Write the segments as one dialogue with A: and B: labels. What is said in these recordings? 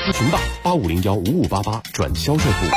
A: 咨询吧，85015588转销售部。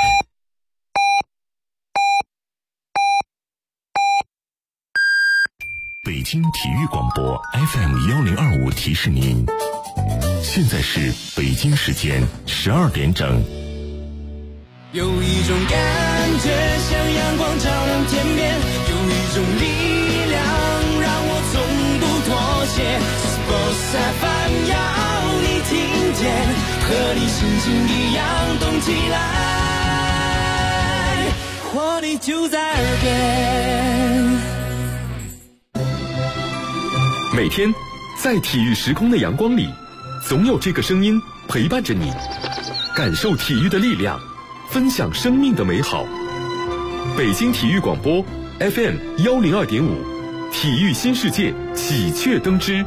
B: 北京体育广播 FM1025提示您，现在是北京时间12点整。
C: 有一种感觉像阳光照亮天边，有一种力量让我从不妥协。Sports FM 要你听见，和你心情一样动起来，活力就在耳边。
D: 每天在体育时空的阳光里，总有这个声音陪伴着你，感受体育的力量，分享生命的美好。北京体育广播 FM102.5，体育新世界喜鹊登枝。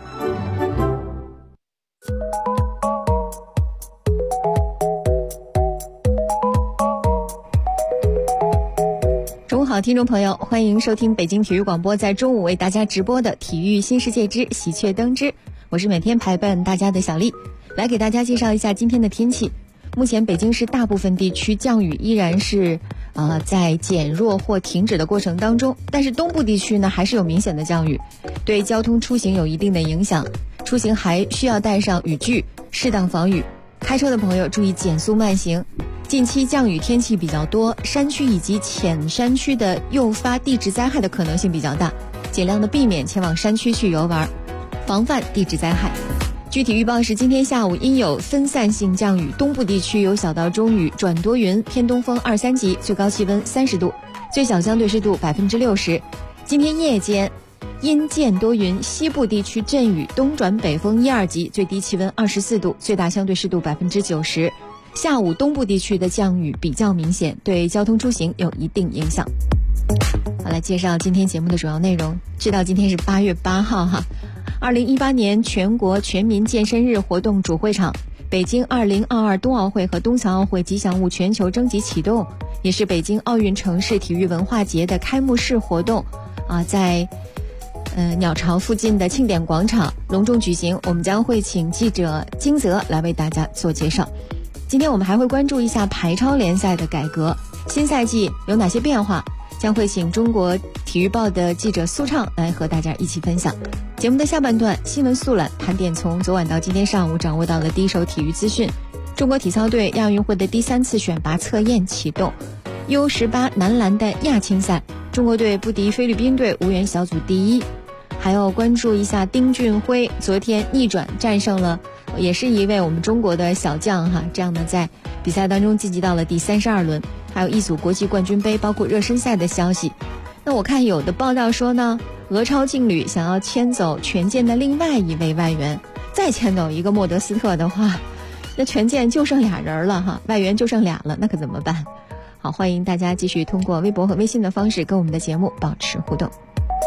E: 中午好，听众朋友，欢迎收听北京体育广播在中午为大家直播的体育新世界之喜鹊登枝。我是每天陪伴大家的小丽，来给大家介绍一下今天的天气。目前北京市大部分地区降雨依然是在减弱或停止的过程当中，但是东部地区呢还是有明显的降雨，对交通出行有一定的影响，出行还需要带上雨具，适当防雨。开车的朋友注意减速慢行。近期降雨天气比较多，山区以及浅山区的诱发地质灾害的可能性比较大，尽量的避免前往山区去游玩，防范地质灾害。具体预报是今天下午阴有分散性降雨，东部地区有小到中雨转多云，偏东风2、3级，最高气温30度，最小相对湿度60%。今天夜间阴见多云，西部地区阵雨，东转北风1、2级，最低气温24度，最大相对湿度90%。下午东部地区的降雨比较明显，对交通出行有一定影响。好，来介绍今天节目的主要内容。知道今天是8月8号哈，2018年全国全民健身日活动主会场，北京2022冬奥会和冬残奥会吉祥物全球征集启动，也是北京奥运城市体育文化节的开幕式活动在鸟巢附近的庆典广场隆重举行。我们将会请记者金泽来为大家做介绍。今天我们还会关注一下排超联赛的改革，新赛季有哪些变化，将会请中国体育报的记者苏畅来和大家一起分享。节目的下半段新闻速览盘点从昨晚到今天上午掌握到了第一手体育资讯。中国体操队亚运会的第3次选拔测验启动， U18 男篮的亚青赛，中国队不敌菲律宾队，无缘小组第一。还要关注一下丁俊晖昨天逆转战胜了也是一位我们中国的小将哈，这样呢在比赛当中晋级到了第32轮。还有一组国际冠军杯包括热身赛的消息。那我看有的报道说呢，俄超劲旅想要牵走权健的另外一位外援，再牵走一个莫德斯特的话，那权健就剩俩人了哈，外援就剩俩了，那可怎么办？好，欢迎大家继续通过微博和微信的方式跟我们的节目保持互动。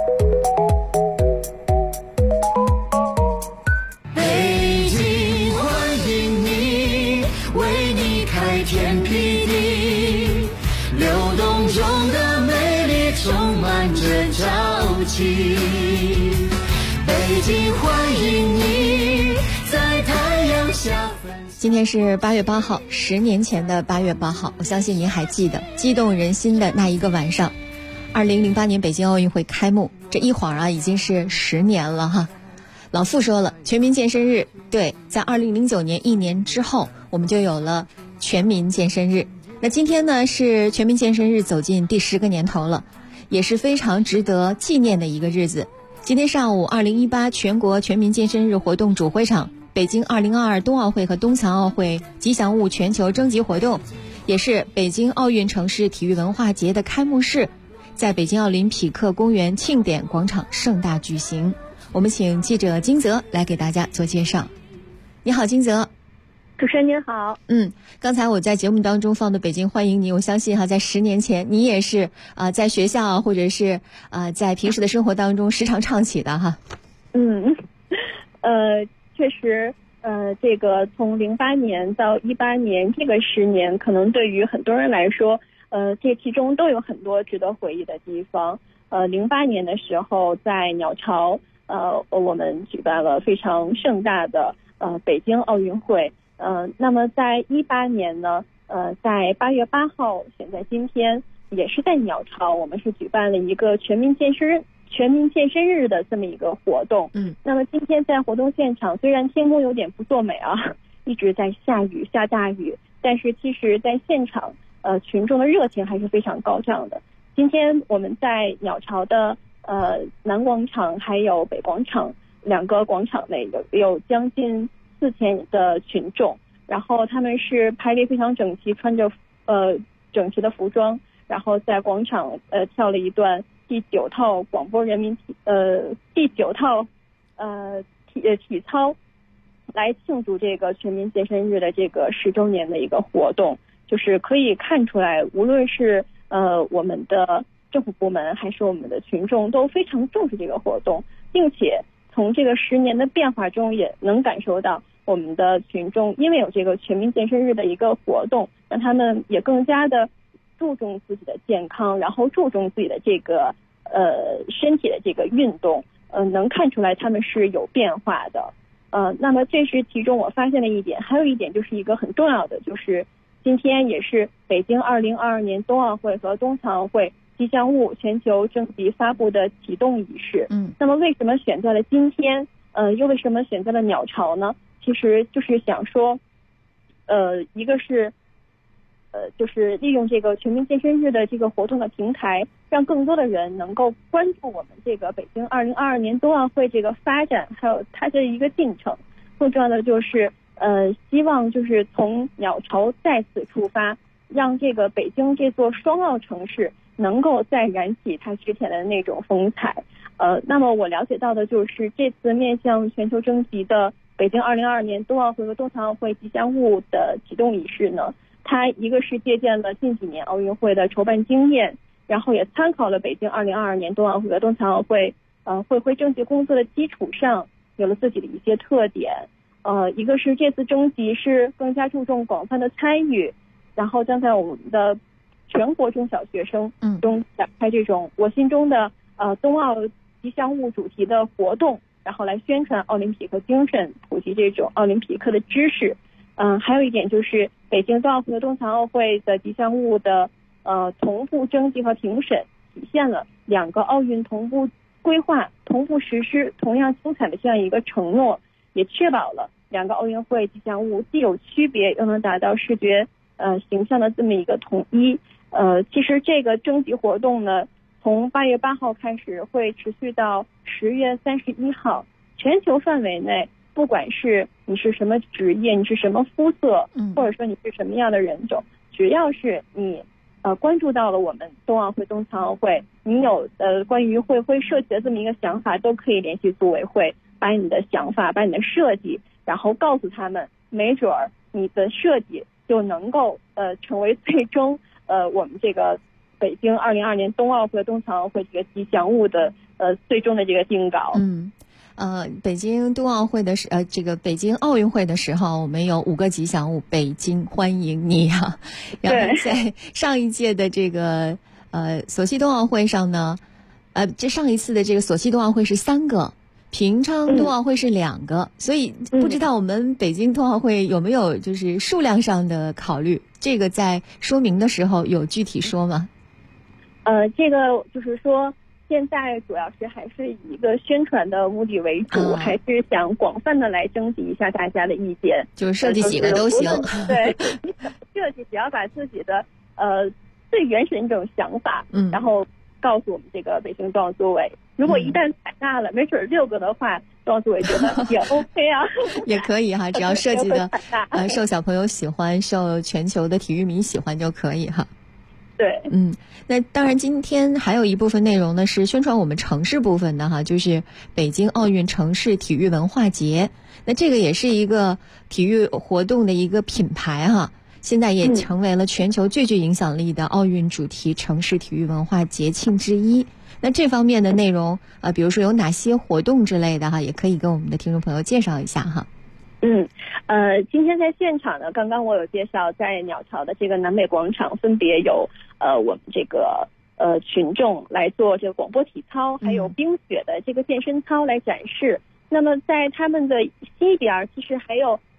C: 北京欢迎你，为你开天辟地，流动中的美丽充满着朝气。北京欢迎你，在太阳下。
E: 今天是8月8号，10年前的8月8号，我相信您还记得激动人心的那一个晚上。2008年北京奥运会开幕，这一晃已经是10年了哈。老傅说了，全民健身日，对，在2009年1年之后，我们就有了全民健身日。那今天呢，是全民健身日走进第10个年头了，也是非常值得纪念的一个日子。今天上午，2018全国全民健身日活动主会场，北京2022冬奥会和冬残奥会吉祥物全球征集活动，也是北京奥运城市体育文化节的开幕式，在北京奥林匹克公园庆典广场盛大举行。我们请记者金泽来给大家做介绍。你好，金泽。
F: 主持人您好。
E: 刚才我在节目当中放的北京欢迎你，我相信在10年前你也是在学校或者是在平时的生活当中时常唱起的哈。
F: 确实这个从08年到18年这个10年，可能对于很多人来说这其中都有很多值得回忆的地方。08年的时候在鸟巢我们举办了非常盛大的北京奥运会。 那么在18年呢，在8月8号，选在今天，也是在鸟巢，我们是举办了一个全民健身日的这么一个活动。那么今天在活动现场，虽然天空有点不作美啊，一直在下大雨，但是其实在现场，群众的热情还是非常高涨的。今天我们在鸟巢的南广场还有北广场2个广场内有将近4000的群众，然后他们是排列非常整齐，穿着整齐的服装，然后在广场跳了一段第9套广播人民第9套体操，来庆祝这个全民健身日的这个10周年的一个活动。就是可以看出来，无论是我们的政府部门还是我们的群众都非常重视这个活动，并且从这个10年的变化中也能感受到我们的群众因为有这个全民健身日的一个活动，让他们也更加的注重自己的健康，然后注重自己的这个身体的这个运动，能看出来他们是有变化的。那么这是其中我发现的一点，还有一点就是一个很重要的，就是今天也是北京2022年冬奥会和冬残奥会吉祥物全球征集发布的启动仪式。那么为什么选在了今天？又为什么选在了鸟巢呢？其实就是想说，一个是就是利用这个全民健身日的这个活动的平台，让更多的人能够关注我们这个北京2022年冬奥会这个发展，还有它的一个进程。更重要的就是希望就是从鸟巢再次出发，让这个北京这座双奥城市能够再燃起它之前的那种风采。那么我了解到的就是这次面向全球征集的北京2022年冬奥会和冬残奥会吉祥物的启动仪式呢，它一个是借鉴了近几年奥运会的筹办经验，然后也参考了北京2022年冬奥会和冬残奥会会征集工作的基础上，有了自己的一些特点。一个是这次征集是更加注重广泛的参与，然后将在我们的全国中小学生中展开这种我心中的冬奥吉祥物主题的活动，然后来宣传奥林匹克精神，普及这种奥林匹克的知识。还有一点就是北京冬奥会和冬残奥会的吉祥物的同步征集和评审，体现了2个奥运同步规划、同步实施同样精彩的这样一个承诺，也确保了2个奥运会吉祥物既有区别，又能达到视觉形象的这么一个统一。其实这个征集活动呢，从8月8号开始，会持续到10月31号，全球范围内，不管是你是什么职业，你是什么肤色，或者说你是什么样的人种，只要是你关注到了我们冬奥会、冬残奥会，你有关于会设计的这么一个想法，都可以联系组委会，把你的想法、把你的设计，然后告诉他们，没准儿你的设计就能够成为最终我们这个北京2022年冬奥会、冬残奥会这个吉祥物的最终的这个定稿。
E: 北京冬奥会的这个北京奥运会的时候，我们有5个吉祥物，北京欢迎你啊。然后在上一届的这个索契冬奥会上呢，这上一次的这个索契冬奥会是3个，平昌冬奥会是2个，所以不知道我们北京冬奥会有没有就是数量上的考虑？这个在说明的时候有具体说吗？
F: 这个就是说，现在主要是还是以一个宣传的目的为主，还是想广泛的来征集一下大家的意见，
E: 就是设计几个都行。
F: 对，设计只要把自己的最原始的一种想法，然后告诉我们这个北京冬奥组委。如果一旦采纳了，没准6个的话，冬奥组委觉得也 OK 啊，
E: 也可以哈，只要设计的受小朋友喜欢，受全球的体育迷喜欢就可以哈。
F: 对，
E: 那当然，今天还有一部分内容呢是宣传我们城市部分的哈，就是北京奥运城市体育文化节。那这个也是一个体育活动的一个品牌哈，现在也成为了全球最具影响力的奥运主题城市体育文化节庆之一。那这方面的内容比如说有哪些活动之类的哈，也可以跟我们的听众朋友介绍一下哈。
F: 今天在现场呢，刚刚我有介绍，在鸟巢的这个南北广场分别有我们这个群众来做这个广播体操，还有冰雪的这个健身操来展示。那么在他们的西边，其实还有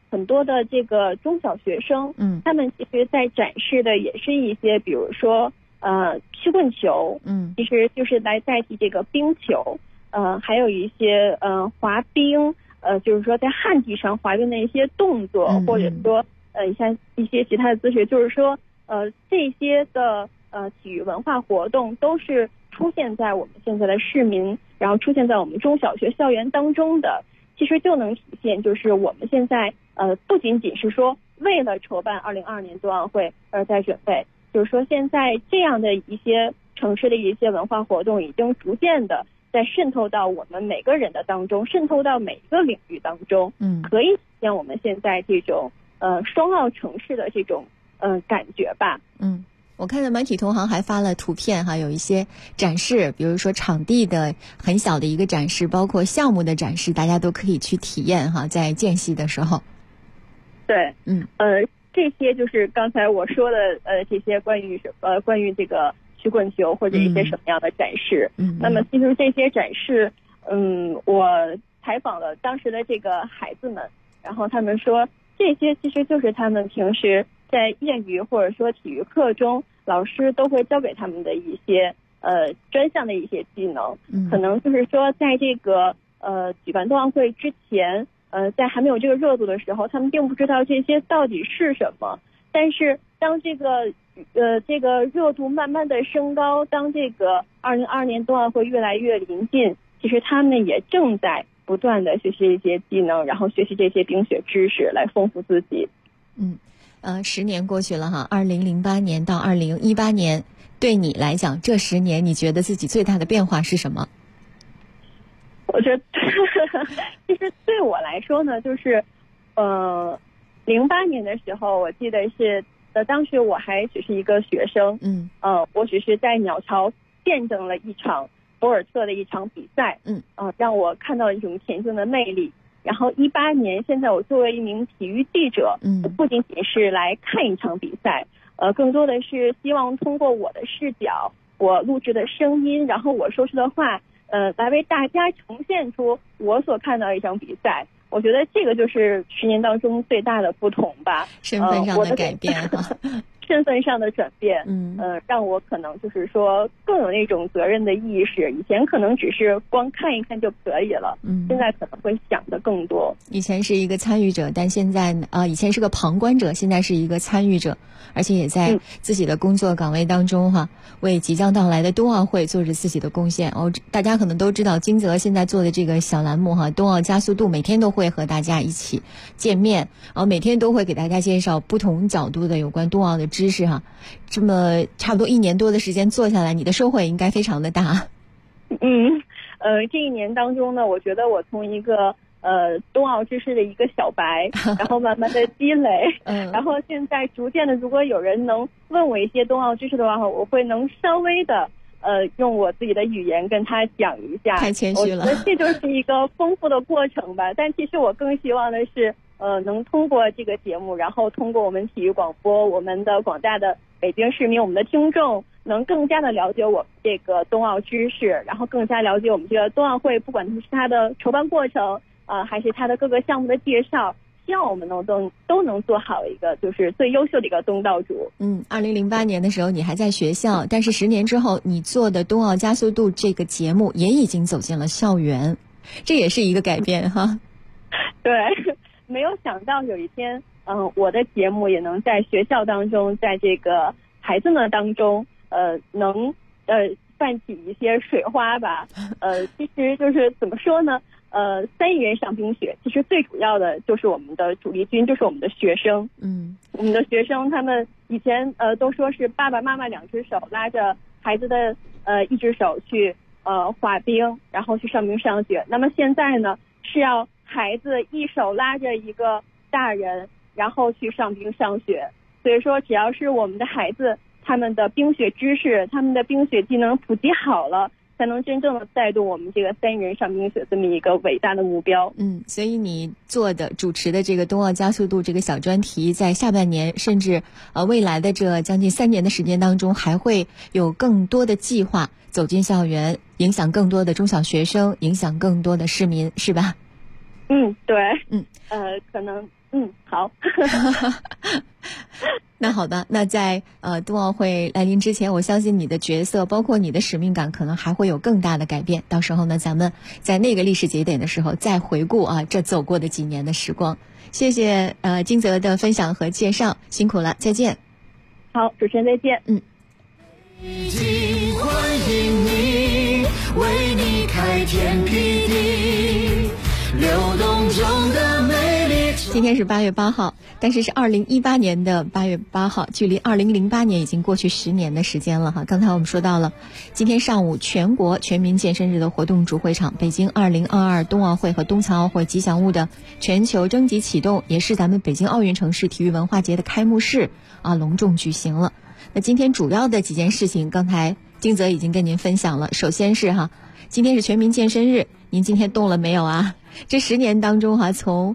F: 很多的这个中小学生，他们其实在展示的也是一些，比如说曲棍球，其实就是来代替这个冰球，还有一些滑冰，就是说在旱地上滑冰的一些动作，或者说像一些其他的姿势，就是说这些的体育文化活动都是出现在我们现在的市民，然后出现在我们中小学校园当中的，其实就能体现就是我们现在不仅仅是说为了筹办2022年冬奥会而在准备，就是说现在这样的一些城市的一些文化活动已经逐渐的在渗透到我们每个人的当中，渗透到每一个领域当中，可以体现我们现在这种双奥城市的这种感觉吧。
E: 我看到媒体同行还发了图片哈，有一些展示，比如说场地的很小的一个展示，包括项目的展示，大家都可以去体验哈，在间隙的时候。
F: 对，这些就是刚才我说的这些关于这个曲棍球或者一些什么样的展示。那么其实这些展示，我采访了当时的这个孩子们，然后他们说这些其实就是他们平时在业余或者说体育课中，老师都会教给他们的一些专项的一些技能。可能就是说在这个举办冬奥会之前，在还没有这个热度的时候，他们并不知道这些到底是什么。但是当这个热度慢慢的升高，当这个2022年冬奥会越来越临近，其实他们也正在不断的学习一些技能，然后学习这些冰雪知识来丰富自己。
E: 10年过去了哈，2008年到2018年，对你来讲，这10年你觉得自己最大的变化是什么？
F: 我觉得其实对我来说呢，就是08年的时候，我记得是当时我还只是一个学生，我只是在鸟巢见证了一场博尔特的一场比赛，让我看到一种田径的魅力。然后18年，现在我作为一名体育记者，我不仅仅是来看一场比赛，更多的是希望通过我的视角，我录制的声音，然后我说出的话，来为大家呈现出我所看到一场比赛。我觉得这个就是10年当中最大的不同吧，
E: 身份上的改变哈。
F: 身份上的转变，让我可能就是说更有那种责任的意识。以前可能只是光看一看就可以了，现在可能会想的更多。
E: 以前是一个参与者，但现在以前是个旁观者，现在是一个参与者，而且也在自己的工作岗位当中哈，为即将到来的冬奥会做着自己的贡献。大家可能都知道金泽现在做的这个小栏目哈，冬奥加速度，每天都会和大家一起见面，然后每天都会给大家介绍不同角度的有关冬奥的知识哈。这么差不多1年多的时间做下来，你的收获应该非常的大。
F: 这1年当中呢，我觉得我从一个冬奥知识的一个小白，然后慢慢的积累，然后现在逐渐的，如果有人能问我一些冬奥知识的话，我会能稍微的用我自己的语言跟他讲一下。
E: 太谦虚了。
F: 我觉得这就是一个丰富的过程吧。但其实我更希望的是能通过这个节目，然后通过我们体育广播，我们的广大的北京市民，我们的听众能更加的了解我们这个冬奥知识，然后更加了解我们这个冬奥会，不管是它的筹办过程还是它的各个项目的介绍，希望我们都能做好一个就是最优秀的一个东道主。
E: 2008年的时候你还在学校，但是10年之后你做的冬奥加速度这个节目也已经走进了校园，这也是一个改变哈。
F: 对，没有想到有一天我的节目也能在学校当中，在这个孩子们当中能泛起一些水花吧。其实就是怎么说呢，3亿人上冰雪，其实最主要的就是我们的主力军，就是我们的学生。我们的学生他们以前都说是爸爸妈妈2只手拉着孩子的1只手去滑冰，然后去上冰上雪。那么现在呢，是要孩子1手拉着一个大人，然后去上冰上雪。所以说只要是我们的孩子，他们的冰雪知识，他们的冰雪技能普及好了，才能真正的带动我们这个3亿人上冰雪这么一个伟大的目标。
E: 所以你主持的这个冬奥加速度这个小专题，在下半年甚至未来的这将近3年的时间当中，还会有更多的计划走进校园，影响更多的中小学生，影响更多的市民，是吧？
F: 对。可能好。
E: 那好的，那在冬奥会来临之前，我相信你的角色，包括你的使命感，可能还会有更大的改变。到时候呢，咱们在那个历史节点的时候再回顾这走过的几年的时光。谢谢金泽的分享和介绍，辛苦了，再见。
F: 好，主持人再见。
C: 北京欢迎你，为你开天辟地，流动中的美丽。
E: 今天是8月8号，但是2018年的8月8号，距离2008年已经过去10年的时间了哈。刚才我们说到了，今天上午全国全民健身日的活动主会场，北京2022冬奥会和冬残奥会吉祥物的全球征集启动，也是咱们北京奥运城市体育文化节的开幕式隆重举行了。那今天主要的几件事情，刚才金泽已经跟您分享了。首先是今天是全民健身日，您今天动了没有啊？这10年当中从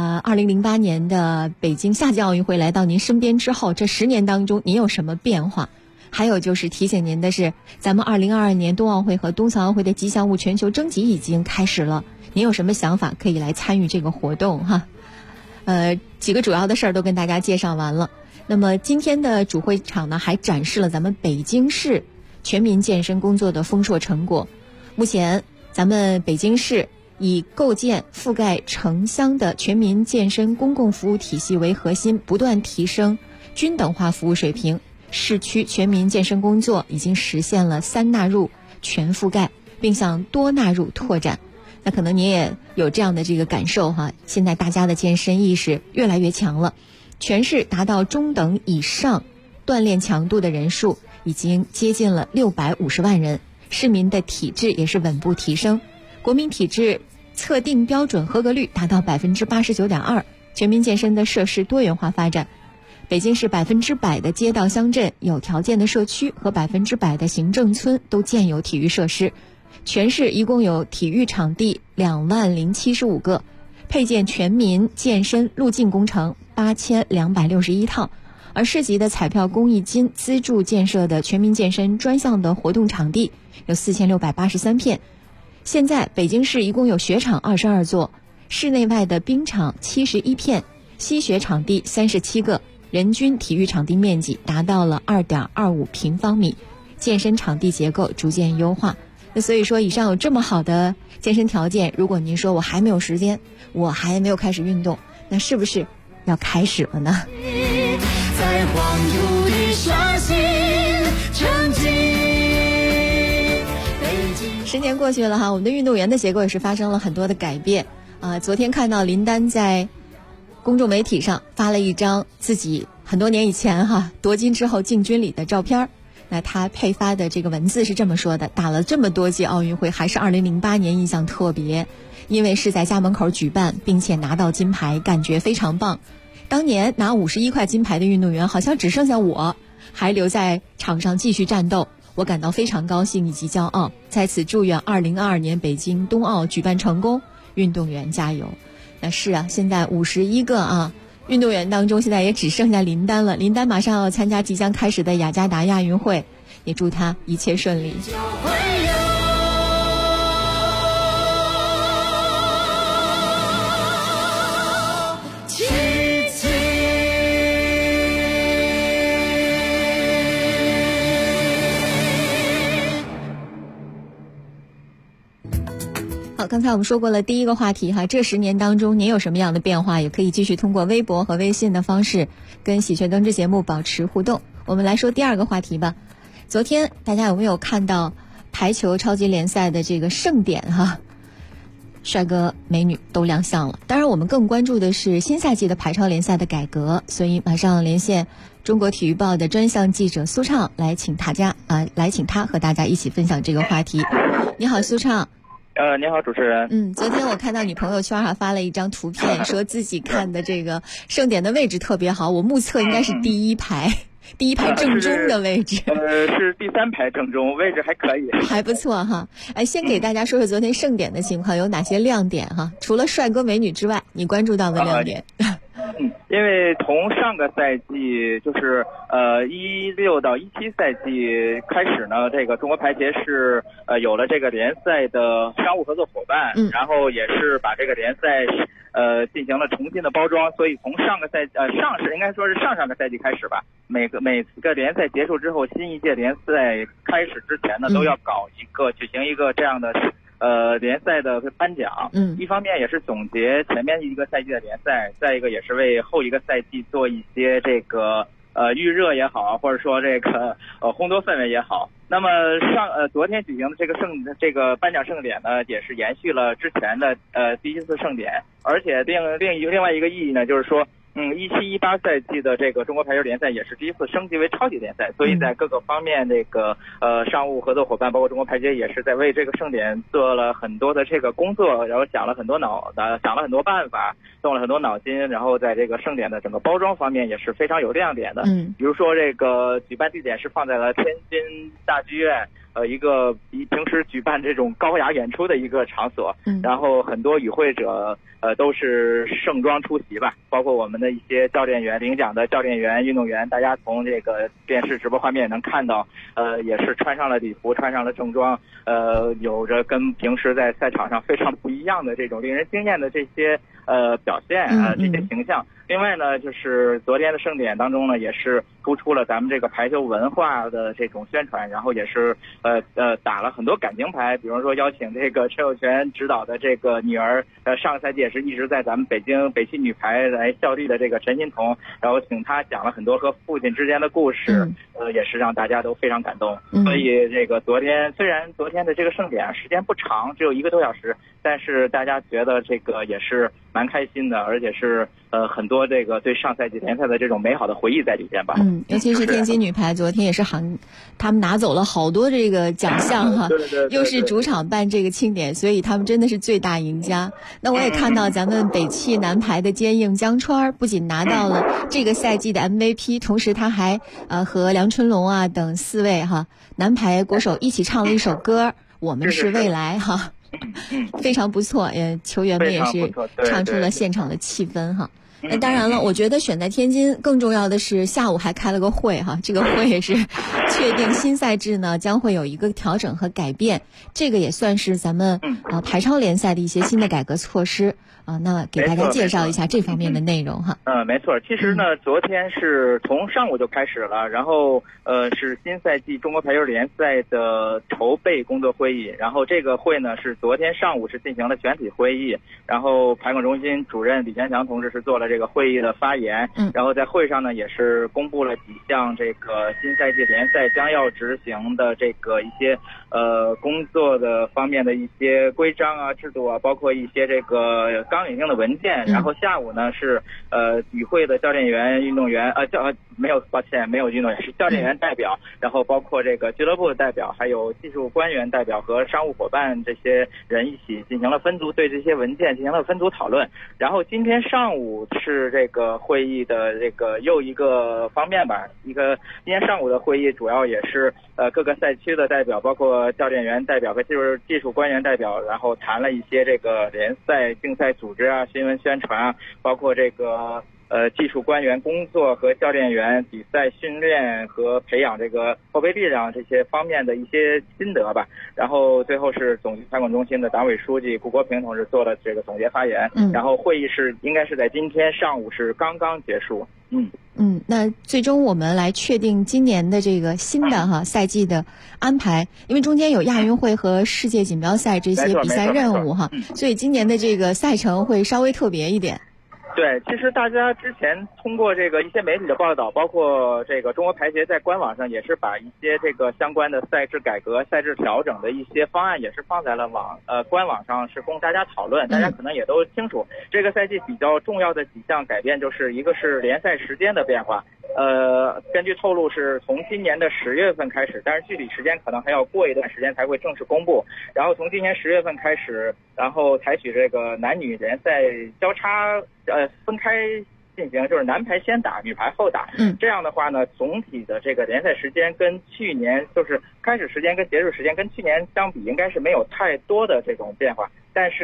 E: 2008年的北京夏季奥运会来到您身边之后，这10年当中您有什么变化？还有就是提醒您的是，咱们2022年冬奥会和冬残奥会的吉祥物全球征集已经开始了，您有什么想法可以来参与这个活动哈？几个主要的事儿都跟大家介绍完了。那么今天的主会场呢，还展示了咱们北京市全民健身工作的丰硕成果。目前咱们北京市以构建覆盖城乡的全民健身公共服务体系为核心，不断提升均等化服务水平。市区全民健身工作已经实现了3纳入全覆盖，并向多纳入拓展。那可能您也有这样的这个感受哈，现在大家的健身意识越来越强了，全市达到中等以上锻炼强度的人数已经接近了650万人，市民的体质也是稳步提升，国民体质测定标准合格率达到 89.2%， 全民健身的设施多元化发展。北京市100%的街道乡镇有条件的社区和100%的行政村都建有体育设施，全市一共有体育场地20075个，配建全民健身路径工程8261套，而市级的彩票公益金资助建设的全民健身专项的活动场地有4683片。现在北京市一共有雪场22座，室内外的冰场71片，吸雪场地37个，人均体育场地面积达到了 2.25 平方米，健身场地结构逐渐优化。那所以说，以上有这么好的健身条件，如果您说我还没有时间，我还没有开始运动，那是不是要开始了呢？
C: 在黄土地刷新成绩。
E: 10年过去了哈，我们的运动员的结构也是发生了很多的改变昨天看到林丹在公众媒体上发了一张自己很多年以前夺金之后进军里的照片，那他配发的这个文字是这么说的：打了这么多届奥运会，还是2008年印象特别，因为是在家门口举办，并且拿到金牌，感觉非常棒。当年拿51块金牌的运动员好像只剩下我还留在场上继续战斗，我感到非常高兴以及骄傲，在此祝愿2022年北京冬奥举办成功，运动员加油。那是现在51个运动员当中，现在也只剩下林丹了。林丹马上要参加即将开始的雅加达亚运会，也祝他一切顺利。好，刚才我们说过了第一个话题这10年当中您有什么样的变化，也可以继续通过微博和微信的方式跟喜鹊灯之节目保持互动。我们来说第二个话题吧。昨天大家有没有看到排球超级联赛的这个盛典帅哥美女都亮相了。当然我们更关注的是新赛季的排超联赛的改革，所以马上连线中国体育报的专项记者苏畅来请他和大家一起分享这个话题。你好，苏畅。
G: 你好，主持人。
E: 昨天我看到你朋友圈发了一张图片，说自己看的这个盛典的位置特别好，我目测应该是第一排正中的位置。
G: 是第3排正中，位置还可以，
E: 还不错先给大家说说昨天盛典的情况有哪些亮点除了帅哥美女之外，你关注到的亮点。
G: 因为从上个赛季就是16到17赛季开始呢，这个中国排协是有了这个联赛的商务合作伙伴，然后也是把这个联赛进行了重新的包装，所以从上个赛应该说是上个赛季开始吧，每个联赛结束之后，新一届联赛开始之前呢，都要举行一个这样的联赛的颁奖，一方面也是总结前面一个赛季的联赛，再一个也是为后一个赛季做一些这个预热也好，或者说这个烘托氛围也好。那么昨天举行的这个颁奖盛典呢，也是延续了之前的第一次盛典，而且另外一个意义呢，就是说17-18赛季的这个中国排球联赛也是第一次升级为超级联赛，所以在各个方面这个商务合作伙伴包括中国排协也是在为这个盛典做了很多的这个工作，然后想了很多办法，动了很多脑筋，然后在这个盛典的整个包装方面也是非常有亮点的。比如说这个举办地点是放在了天津大剧院，一个比平时举办这种高雅演出的一个场所，然后很多与会者都是盛装出席吧，包括我们的一些教练员、领奖的教练员、运动员，大家从这个电视直播画面也能看到，也是穿上了礼服，穿上了正装，有着跟平时在赛场上非常不一样的这种令人惊艳的这些表现这些形象。另外呢，就是昨天的盛典当中呢，也是突出了咱们这个排球文化的这种宣传，然后也是打了很多感情牌，比如说邀请这个陈友泉指导的这个女儿，上个赛季也是一直在咱们北汽女排来效力的这个陈欣彤，然后请她讲了很多和父亲之间的故事，也是让大家都非常感动。所以这个虽然昨天的这个盛典时间不长，只有1个多小时，但是大家觉得这个也是蛮开心的，而且是很多这个对上赛季联赛的这种美好的回忆在里边吧。
E: 尤其是天津女排昨天也是他们拿走了好多这个奖项哈，
G: 对，
E: 又是主场办这个庆典，所以他们真的是最大赢家。那我也看到咱们北汽男排的坚硬江川不仅拿到了这个赛季的 MVP， 同时他还和梁春龙啊等4位男排国手一起唱了一首歌《我们是未来》哈。非常不错，球员们也是唱出了现场的气氛哈。那当然了，我觉得选在天津更重要的是下午还开了个会哈，这个会也是确定新赛制呢将会有一个调整和改变，这个也算是咱们排超联赛的一些新的改革措施那给大家介绍一下这方面的内容哈。
G: 没错，其实呢昨天是从上午就开始了，然后是新赛季中国排球联赛的筹备工作会议，然后这个会呢是昨天上午是进行了全体会议，然后排管中心主任李全强同志是做了这个会议的发言，然后在会上呢也是公布了几项这个新赛季联赛将要执行的这个一些工作的方面的一些规章啊、制度啊，包括一些这个纲领性的文件。然后下午呢是与会的教练员、运动员没有运动员，是教练员代表，然后包括这个俱乐部的代表，还有技术官员代表和商务伙伴这些人一起进行了分组，对这些文件进行了分组讨论。然后今天上午是这个会议的这个又一个方面吧，今天上午的会议主要也是各个赛区的代表，包括教练员代表和技术官员代表，然后谈了一些这个联赛竞赛组织啊、新闻宣传啊，包括这个技术官员工作和教练员比赛训练和培养这个后备力量这些方面的一些心得吧。然后最后是总局排管中心的党委书记顾国平同志做了这个总结发言。然后会议应该是在今天上午是刚刚结束。
E: 那最终我们来确定今年的这个新的赛季的安排，因为中间有亚运会和世界锦标赛这些比赛任务所以今年的这个赛程会稍微特别一点。
G: 对，其实大家之前通过这个一些媒体的报道，包括这个中国排协在官网上也是把一些这个相关的赛制改革、赛制调整的一些方案也是放在了官网上，是供大家讨论。大家可能也都清楚，这个赛季比较重要的几项改变，就是一个是联赛时间的变化。根据透露是从今年的10月份开始，但是具体时间可能还要过一段时间才会正式公布。然后从今年10月份开始，然后采取这个男女联赛交叉分开进行，就是男排先打，女排后打。这样的话呢，总体的这个联赛时间跟去年就是开始时间跟结束时间跟去年相比，应该是没有太多的这种变化。但是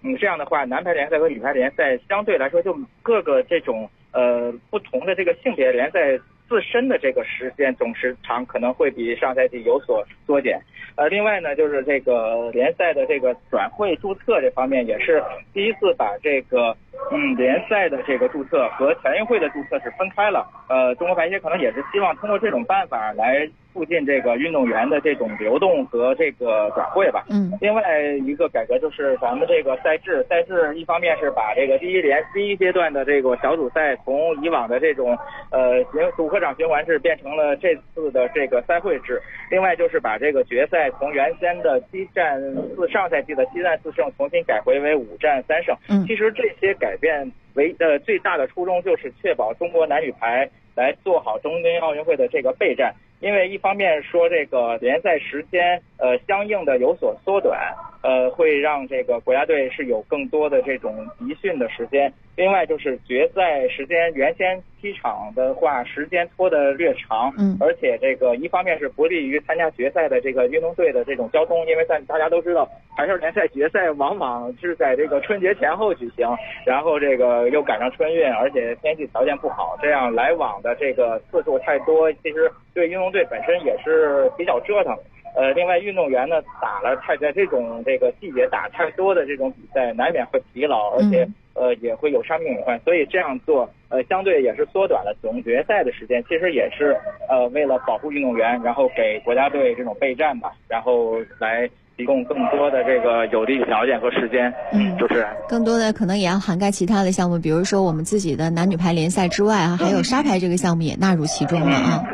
G: 这样的话，男排联赛和女排联赛相对来说就各个这种不同的这个性别联赛自身的这个时间总时长可能会比上赛季有所缩减。另外呢，就是这个联赛的这个转会注册这方面也是第一次把这个联赛的这个注册和全运会的注册是分开了。中国排协可能也是希望通过这种办法来促进这个运动员的这种流动和这个转会吧。另外一个改革就是咱们这个赛制一方面是把这个第一阶段的这个小组赛从以往的这种主客场循环制变成了这次的这个赛会制。另外就是把这个决赛从原先的上赛季的7战4胜重新改回为5战3胜。其实这些改变最大的初衷就是确保中国男女排来做好东京奥运会的这个备战。因为一方面说这个联赛时间相应的有所缩短，会让这个国家队是有更多的这种集训的时间。另外就是决赛时间原先踢场的话时间拖得略长，而且这个一方面是不利于参加决赛的这个运动队的这种交通，因为大家都知道排球联赛决赛往往是在这个春节前后举行，然后这个又赶上春运，而且天气条件不好，这样来往的这个次数太多，其实对运动队本身也是比较折腾。另外运动员呢在这种这个季节打太多的这种比赛，难免会疲劳，而且也会有伤病隐患，所以这样做相对也是缩短了总决赛的时间，其实也是为了保护运动员，然后给国家队这种备战吧，然后来提供更多的这个有利条件和时间。就是
E: 更多的可能也要涵盖其他的项目，比如说我们自己的男女排联赛之外还有沙排这个项目也纳入其中了啊。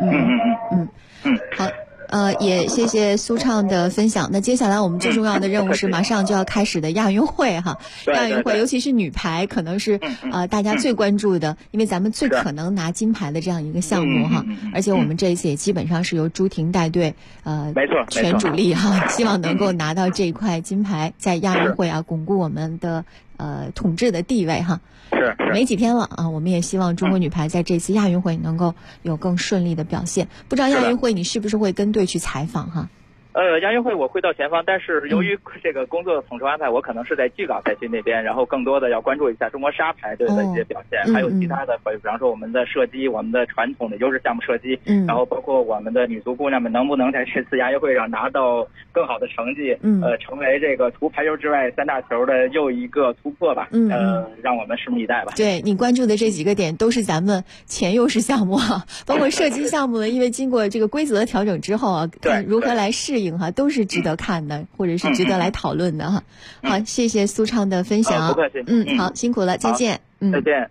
E: 好。也谢谢苏畅的分享。那接下来我们最重要的任务是马上就要开始的亚运会哈。亚运会尤其是女排可能是大家最关注的，因为咱们最可能拿金牌的这样一个项目哈。而且我们这一次也基本上是由朱婷带队
G: 没错
E: 全主力哈，希望能够拿到这一块金牌，在亚运会巩固我们的统治的地位哈。
G: 是
E: 没几天了啊，我们也希望中国女排在这次亚运会能够有更顺利的表现。不知道亚运会你是不是会跟队去采访哈？
G: 亚运会我会到前方，但是由于这个工作的统筹安排，我可能是在巨港赛区那边，然后更多的要关注一下中国沙排队的一些表现，还有其他的，比方说我们的射击，我们的传统的优势项目射击，然后包括我们的女足姑娘们能不能在这次亚运会上拿到更好的成绩，成为这个除排球之外3大球的又一个突破吧。让我们拭目以待吧。
E: 对，你关注的这几个点都是咱们前优势项目包括射击项目呢，因为经过这个规则的调整之后看如何来适应都是值得看的，或者是值得来讨论的哈。好，谢谢苏畅的分享。
G: 不客气。
E: 好，辛苦了，再见。
G: 再见。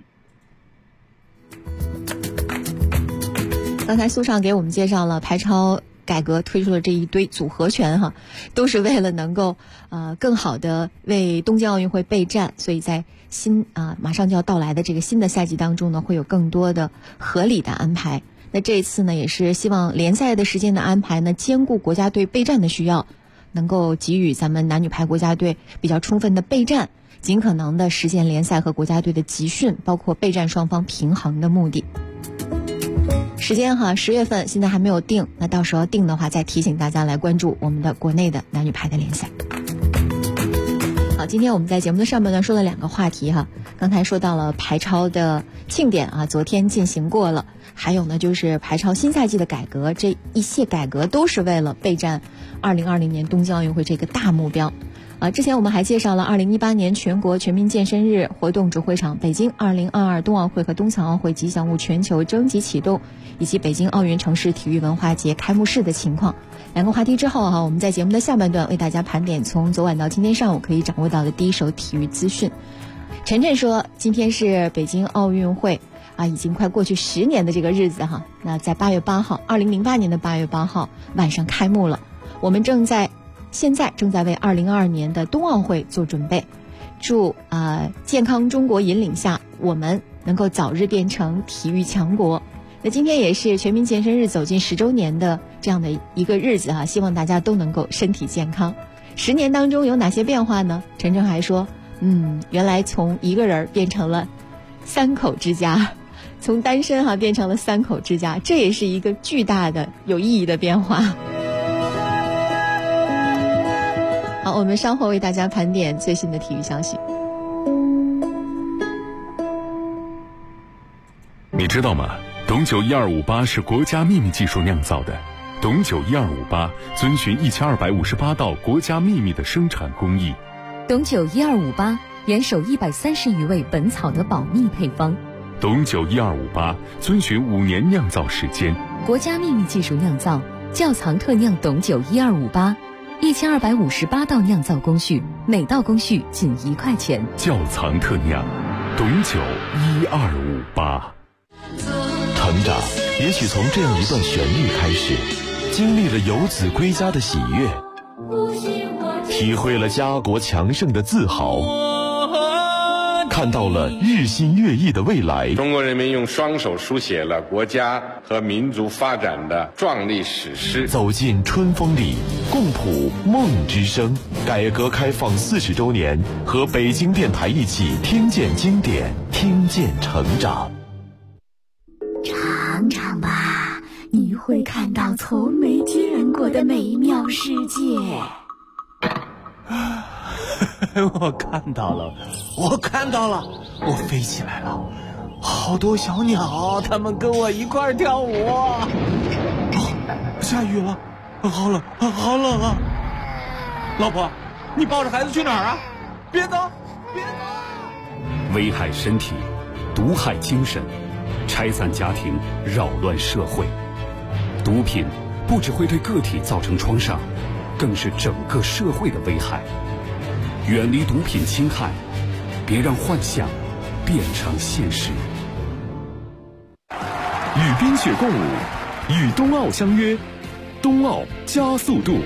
E: 刚才苏畅给我们介绍了排超改革推出了这一堆组合拳哈，都是为了能够更好的为东京奥运会备战，所以在马上就要到来的这个新的赛季当中呢，会有更多的合理的安排。那这一次呢，也是希望联赛的时间的安排呢，兼顾国家队备战的需要，能够给予咱们男女排国家队比较充分的备战，尽可能的实现联赛和国家队的集训，包括备战双方平衡的目的。时间10月份现在还没有定，那到时候定的话再提醒大家来关注我们的国内的男女排的联赛。好，今天我们在节目的上半段说了2个话题哈，刚才说到了排超的庆典昨天进行过了，还有呢就是排超新赛季的改革，这一切改革都是为了备战2020年东京奥运会这个大目标。之前我们还介绍了2018年全国全民健身日活动主会场、北京2022冬奥会和冬残奥会吉祥物全球征集启动，以及北京奥运城市体育文化节开幕式的情况。2个话题之后我们在节目的下半段为大家盘点从昨晚到今天上午可以掌握到的第一手体育资讯。晨晨说，今天是北京奥运会已经快过去10年的这个日子那在8月8号2008年的8月8号晚上开幕了，我们现在正在为2022年的冬奥会做准备，祝健康中国引领下我们能够早日变成体育强国。那今天也是全民健身日走进10周年的这样的一个日子希望大家都能够身体健康。10年当中有哪些变化呢？晨晨还说原来从一个人变成了3口之家，从单身变成了3口之家，这也是一个巨大的有意义的变化。 好，我们稍后为大家盘点最新的体育消息。
B: 你知道吗？董酒1258是国家秘密技术酿造的。董酒1258遵循1258道国家秘密的生产工艺。
H: 董酒1258严守130余味本草的保密配方。
B: 董酒1258遵循5年酿造时间，
H: 国家秘密技术酿造，窖藏特酿董酒1258，1258道酿造工序，每道工序仅1块钱。
B: 窖藏特酿，董酒1258。
A: 成长也许从这样一段旋律开始，经历了游子归家的喜悦，体会了家国强盛的自豪，看到了日新月异的未来。
I: 中国人民用双手书写了国家和民族发展的壮丽史诗。
A: 走进春风里，共谱梦之声。改革开放40周年，和北京电台一起听见经典，听见成长。
C: 尝尝吧，你会看到从没见过的美妙世界。
J: 我看到了，我飞起来了，好多小鸟，它们跟我一块跳舞。下雨了，好冷啊！老婆，你抱着孩子去哪儿啊？别走！
K: 危害身体，毒害精神，拆散家庭，扰乱社会。毒品不只会对个体造成创伤，更是整个社会的危害。远离毒品侵害，别让幻想变成现实。
D: 与冰雪共舞，与冬奥相约，冬奥加速度。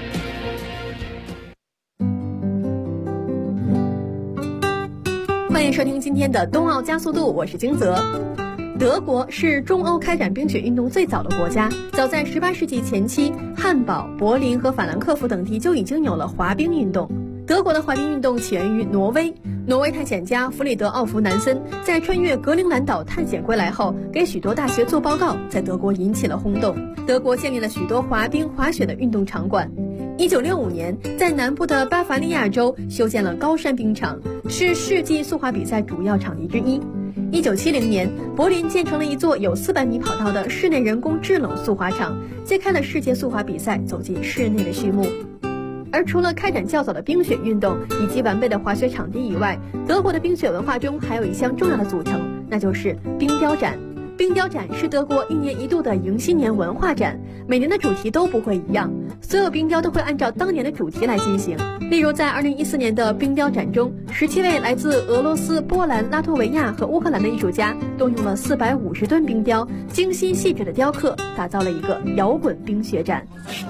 L: 欢迎收听今天的冬奥加速度，我是金泽。德国是中欧开展冰雪运动最早的国家，早在18世纪前期，汉堡、柏林和法兰克福等地就已经有了滑冰运动。德国的滑冰运动起源于挪威，挪威探险家弗里德奥弗南森在穿越格陵兰岛探险归来后，给许多大学做报告，在德国引起了轰动。德国建立了许多滑冰、滑雪的运动场馆。1965年，在南部的巴伐利亚州修建了高山冰场，是世纪速滑比赛主要场地之一。1970年，柏林建成了一座有400米跑道的室内人工制冷速滑场，揭开了世界速滑比赛走进室内的序幕。而除了开展较早的冰雪运动以及完备的滑雪场地以外，德国的冰雪文化中还有一项重要的组成，那就是冰雕展。冰雕展是德国1年1度的迎新年文化展，每年的主题都不会一样，所有冰雕都会按照当年的主题来进行。例如在2014年的冰雕展中，17位来自俄罗斯、波兰、拉脱维亚和乌克兰的艺术家动用了450吨冰雕，精心细致的雕刻，打造了一个摇滚冰雪展。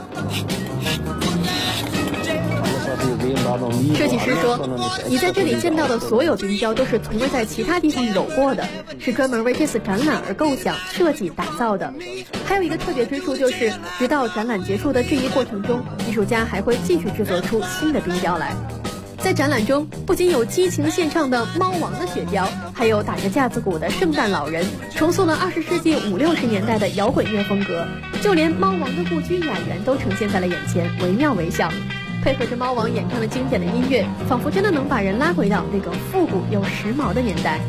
L: 设计师说，你在这里见到的所有冰雕都是从未在其他地方有过的，是专门为这次展览而构想、设计、打造的。还有一个特别之处就是，直到展览结束的这一过程中，艺术家还会继续制作出新的冰雕来。在展览中，不仅有激情献唱的猫王的雪雕，还有打着架子鼓的圣诞老人，重塑了20世纪50、60年代的摇滚乐风格，就连猫王的故居雅园都呈现在了眼前，惟妙惟肖。配合着猫王演唱的经典的音乐，仿佛真的能把人拉回到那个复古又时髦的年代。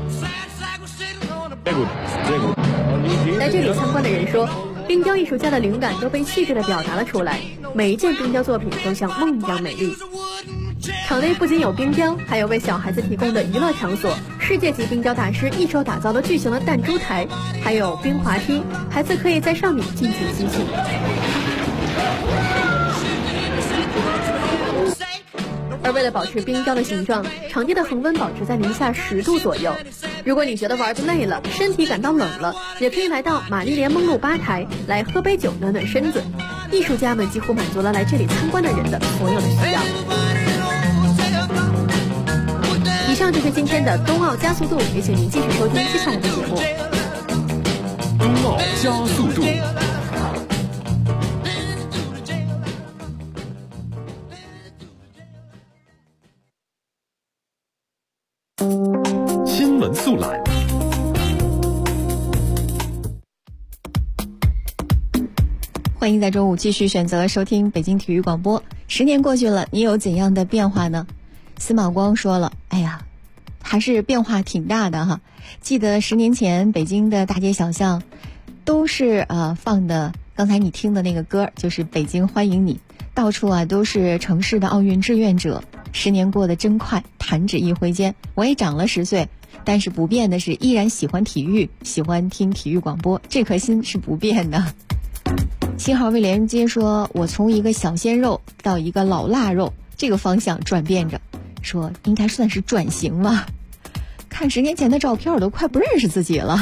L: 来这里参观的人说，冰雕艺术家的灵感都被细致地表达了出来，每一件冰雕作品都像梦一样美丽。场内不仅有冰雕，还有为小孩子提供的娱乐场所，世界级冰雕大师一手打造了巨型的弹珠台，还有冰滑梯，孩子可以在上面尽情嬉戏。而为了保持冰雕的形状，场地的恒温保持在零下10度左右。如果你觉得玩得累了，身体感到冷了，也可以来到玛丽莲梦露吧台来喝杯酒暖暖身子。艺术家们几乎满足了来这里参观的人的所有的需要。以上就是今天的冬奥加速度，也请您继续收听接下来的节目。
D: 冬奥加速度。新闻速览。
E: 欢迎在中午继续选择收听北京体育广播。 10年过去了，你有怎样的变化呢？司马光说了，哎呀，还是变化挺大的哈。记得10年前北京的大街小巷都是放的刚才你听的那个歌，就是《北京欢迎你》，到处都是城市的奥运志愿者。10年过得真快，弹指一挥间，我也长了10岁，但是不变的是依然喜欢体育，喜欢听体育广播，这颗心是不变的。7号未连接说，我从一个小鲜肉到一个老腊肉这个方向转变着，说应该算是转型吧。看10年前的照片我都快不认识自己了。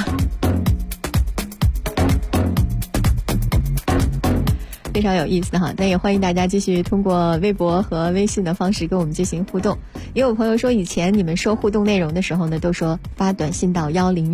E: 非常有意思哈，那也欢迎大家继续通过微博和微信的方式跟我们进行互动。也有朋友说，以前你们说互动内容的时候呢，都说发短信到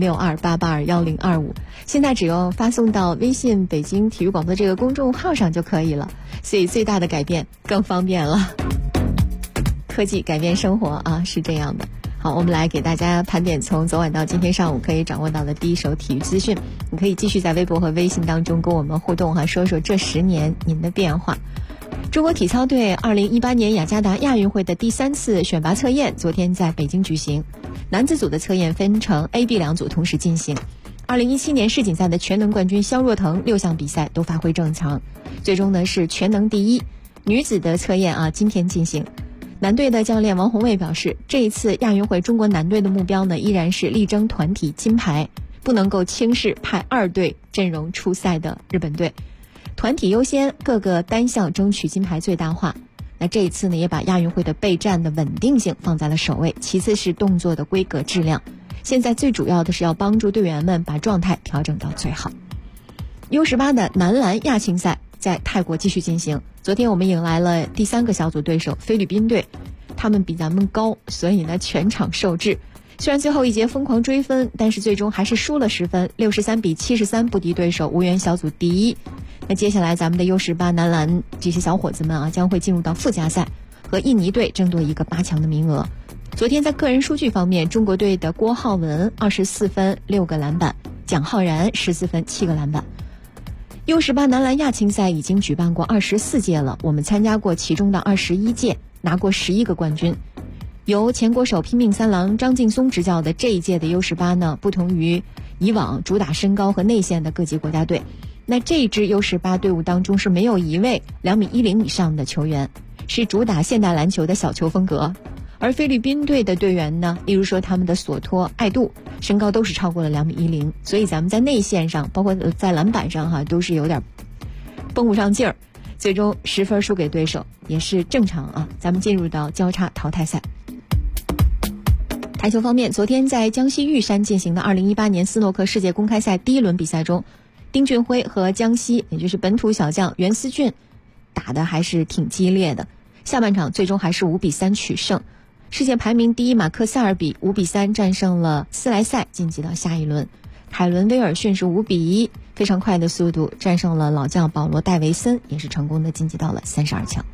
E: 106288211025，现在只用发送到微信北京体育广播这个公众号上就可以了。所以最大的改变更方便了，科技改变生活是这样的。好，我们来给大家盘点从昨晚到今天上午可以掌握到的第一手体育资讯。你可以继续在微博和微信当中跟我们互动说说这10年您的变化。中国体操队2018年雅加达亚运会的第3次选拔测验昨天在北京举行，男子组的测验分成 A、B 两组同时进行。2017年世锦赛的全能冠军肖若腾6项比赛都发挥正常，最终呢是全能第一。女子的测验今天进行。男队的教练王宏卫表示，这一次亚运会中国男队的目标呢依然是力争团体金牌，不能够轻视派2队阵容出赛的日本队，团体优先，各个单项争取金牌最大化。那这一次呢也把亚运会的备战的稳定性放在了首位，其次是动作的规格质量，现在最主要的是要帮助队员们把状态调整到最好。U18的男篮亚青赛在泰国继续进行，昨天我们迎来了第3个小组对手菲律宾队，他们比咱们高，所以呢全场受制。虽然最后一节疯狂追分，但是最终还是输了10分，63-73不敌对手，无缘小组第一。那接下来咱们的 U18 男篮这些小伙子们将会进入到附加赛，和印尼队争夺一个8强的名额。昨天在个人数据方面，中国队的郭浩文24分6个篮板，蒋浩然14分7个篮板。U18 男篮亚青赛已经举办过24届了，我们参加过其中的21届，拿过11个冠军。由前国手拼命三郎张劲松执教的这一届的 U18 呢，不同于以往主打身高和内线的各级国家队，那这支 U18 队伍当中是没有一位2.10米以上的球员，是主打现代篮球的小球风格。而菲律宾队的队员呢，例如说他们的索托、艾杜，身高都是超过了2.10米，所以咱们在内线上，包括在篮板上都是有点绷不上劲儿，最终10分输给对手也是正常咱们进入到交叉淘汰赛。台球方面，昨天在江西玉山进行的2018年斯诺克世界公开赛第1轮比赛中，丁俊晖和江西也就是本土小将袁思俊打得还是挺激烈的，下半场最终还是5-3取胜。世界排名第一马克塞尔比5-3战胜了斯莱塞，晋级到下一轮。凯伦威尔逊是5-1，非常快的速度战胜了老将保罗戴维森，也是成功的晋级到了32强。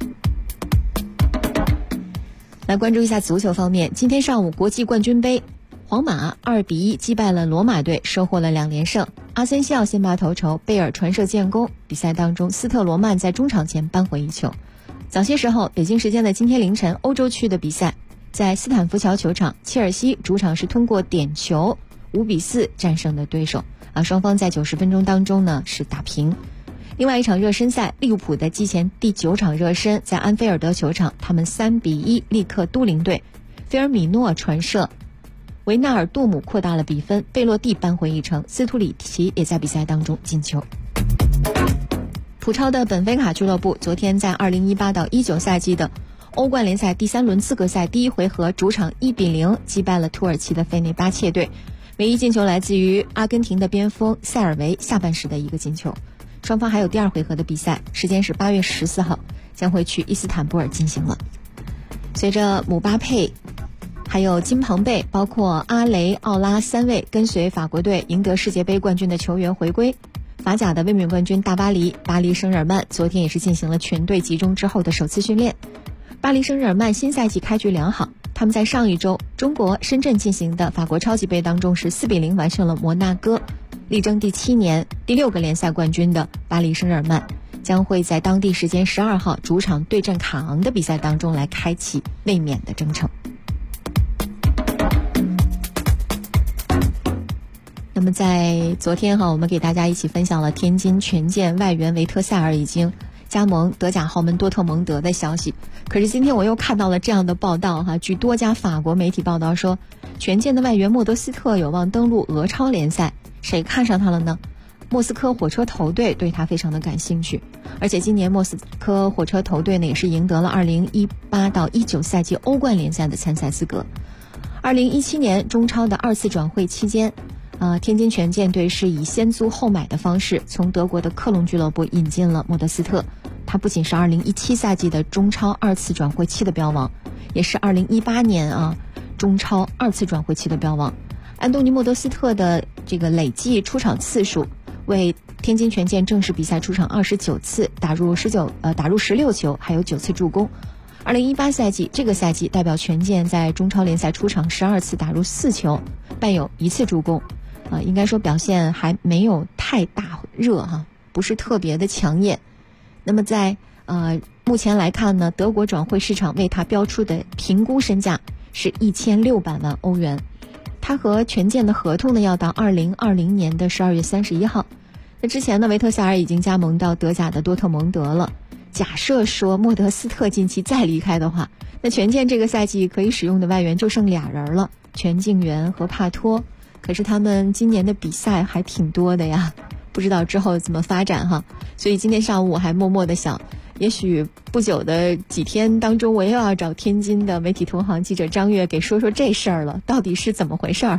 E: 来关注一下足球方面，今天上午国际冠军杯，皇马2-1击败了罗马队，收获了2连胜。阿森西奥先拔头筹，贝尔传射建功。比赛当中，斯特罗曼在中场前扳回一球。早些时候，北京时间的今天凌晨，欧洲区的比赛在斯坦福桥球场，切尔西主场是通过点球5-4战胜的对手双方在90分钟当中呢是打平。另外一场热身赛，利物浦的季前第9场热身在安菲尔德球场，他们3-1力克都灵队，菲尔米诺传射，维纳尔杜姆扩大了比分，贝洛蒂扳回一城，斯图里奇也在比赛当中进球。葡超的本菲卡俱乐部昨天在2018到19赛季的欧冠联赛第3轮资格赛第1回合主场1-0击败了土耳其的费内巴切队，唯一进球来自于阿根廷的边锋塞尔维下半时的一个进球。双方还有第2回合的比赛，时间是8月14号，将会去伊斯坦布尔进行了。随着姆巴佩还有金庞贝，包括阿雷、奥拉3位跟随法国队赢得世界杯冠军的球员回归，法甲的卫冕冠军大巴黎圣日耳曼昨天也是进行了全队集中之后的首次训练。巴黎圣日耳曼新赛季开局良好，他们在上一周中国深圳进行的法国超级杯当中是4-0完胜了摩纳哥，力争第7年第6个联赛冠军的巴黎圣日耳曼将会在当地时间12号主场对阵卡昂的比赛当中来开启卫冕的征程。那么在昨天我们给大家一起分享了天津权健外援维特塞尔已经加盟德甲豪门多特蒙德的消息。可是今天我又看到了这样的报道据多家法国媒体报道说，权健的外援莫德斯特有望登陆俄超联赛。谁看上他了呢？莫斯科火车头队对他非常的感兴趣，而且今年莫斯科火车头队呢也是赢得了2018到19赛季欧冠联赛的参赛资格。2017年中超的2次转会期间，天津权健队是以先租后买的方式从德国的科隆俱乐部引进了莫德斯特。他不仅是2017赛季的中超2次转会期的标王，也是2018年中超2次转会期的标王。安东尼莫德斯特的这个累计出场次数为天津权健正式比赛出场29次，打入16球，还有9次助攻。2018赛季这个赛季代表权健在中超联赛出场12次，打入4球，伴有1次助攻。应该说表现还没有太大热不是特别的抢眼。那么在目前来看呢，德国转会市场为他标出的评估身价是1600万欧元。他和权健的合同呢要到2020年的12月31号。那之前呢，维特塞尔已经加盟到德甲的多特蒙德了。假设说莫德斯特近期再离开的话，那权健这个赛季可以使用的外援就剩俩人了，全敬元和帕托。可是他们今年的比赛还挺多的呀，不知道之后怎么发展所以今天上午我还默默的想，也许不久的几天当中，我又要找天津的媒体同行记者张悦给说说这事儿了，到底是怎么回事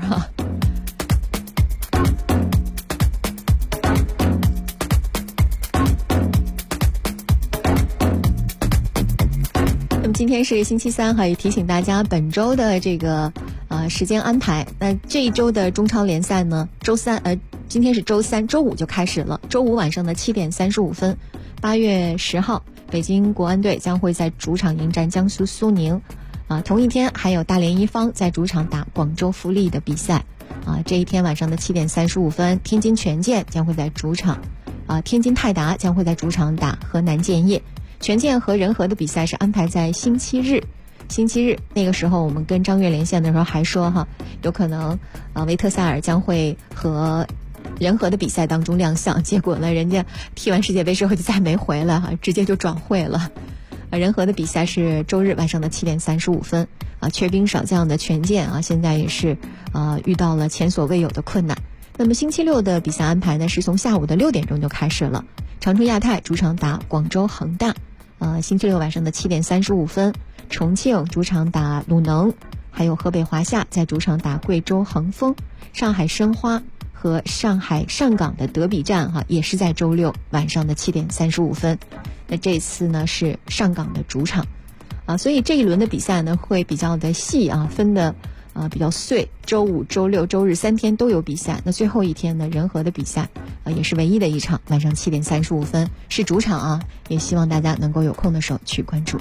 E: 那么今天是星期三也提醒大家本周的这个时间安排。那这一周的中超联赛呢，今天是周三，周五就开始了。周五晚上的7点35分，8月10号，北京国安队将会在主场迎战江苏苏宁。同一天还有大连一方在主场打广州富力的比赛。这一天晚上的7点35分，天津权健将会在主场，天津泰达将会在主场打河南建业。权健和仁和的比赛是安排在星期日。那个时候我们跟张悦连线的时候还说有可能维特塞尔将会和仁和的比赛当中亮相，结果呢人家踢完世界杯之后就再没回来直接就转会了。仁和的比赛是周日晚上的7点35分缺兵少将的权健现在也是遇到了前所未有的困难。那么星期六的比赛安排呢是从下午的6点钟就开始了，长春亚泰主场打广州恒大。星期六晚上的7点35分，重庆主场打鲁能，还有河北华夏在主场打贵州恒丰。上海申花和上海上港的德比战也是在周六晚上的7点35分。那这次呢是上港的主场所以这一轮的比赛呢会比较的细分的比较碎，周五、周六、周日3天都有比赛。那最后一天呢，仁和的比赛也是唯一的一场，晚上7点35分是主场也希望大家能够有空的时候去关注。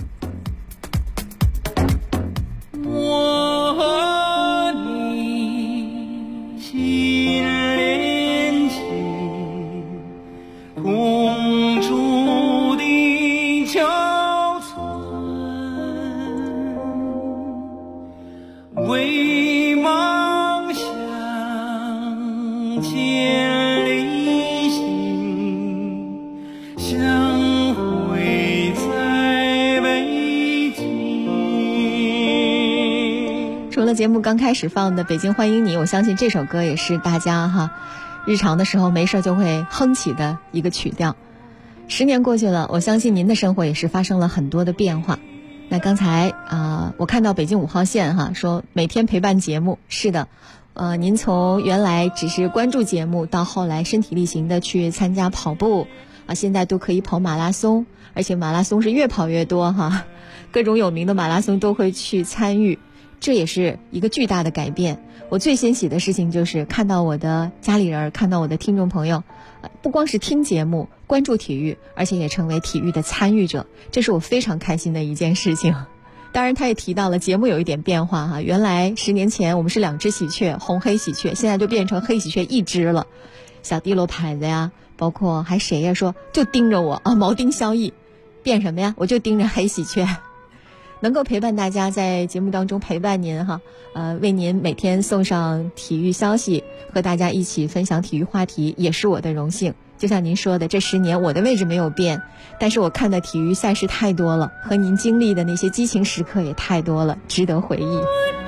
C: 我和你心连心，共筑的桥村，为梦想千里行，相会在北京。
E: 除了节目刚开始放的《北京欢迎你》，我相信这首歌也是大家日常的时候没事就会哼起的一个曲调。10年过去了，我相信您的生活也是发生了很多的变化。那刚才我看到北京5号线说每天陪伴节目，是的，您从原来只是关注节目，到后来身体力行的去参加跑步现在都可以跑马拉松，而且马拉松是越跑越多各种有名的马拉松都会去参与，这也是一个巨大的改变。我最欣喜的事情就是看到我的家里人，看到我的听众朋友不光是听节目关注体育，而且也成为体育的参与者，这是我非常开心的一件事情。当然他也提到了节目有一点变化原来10年前我们是2只喜鹊，红黑喜鹊，现在就变成黑喜鹊1只了。 小地罗牌子呀，包括还谁呀说就盯着我啊，铆钉相忆，变什么呀？我就盯着黑喜鹊。能够陪伴大家在节目当中陪伴您哈，为您每天送上体育消息，和大家一起分享体育话题，也是我的荣幸。就像您说的，这10年我的位置没有变，但是我看的体育赛事太多了，和您经历的那些激情时刻也太多了，值得回忆。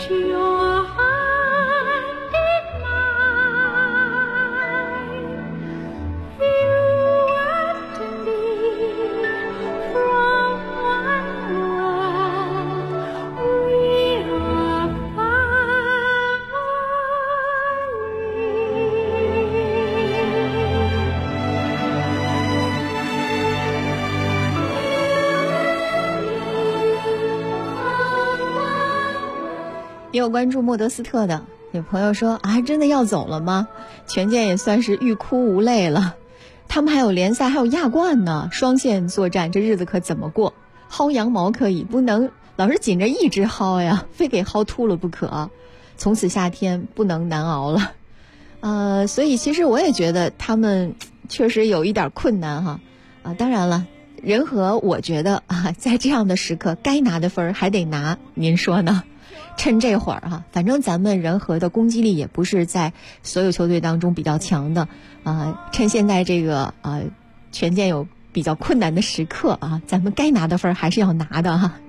E: 也有关注莫德斯特的，有朋友说啊，真的要走了吗？权健也算是欲哭无泪了。他们还有联赛，还有亚冠呢，双线作战，这日子可怎么过？薅羊毛可以，不能老是紧着一直薅呀，非给薅秃了不可。从此夏天不能难熬了。所以其实我也觉得他们确实有一点困难哈。当然了，人和我觉得在这样的时刻该拿的分还得拿，您说呢？趁这会儿反正咱们人和的攻击力也不是在所有球队当中比较强的趁现在这个权健有比较困难的时刻咱们该拿的分还是要拿的哈。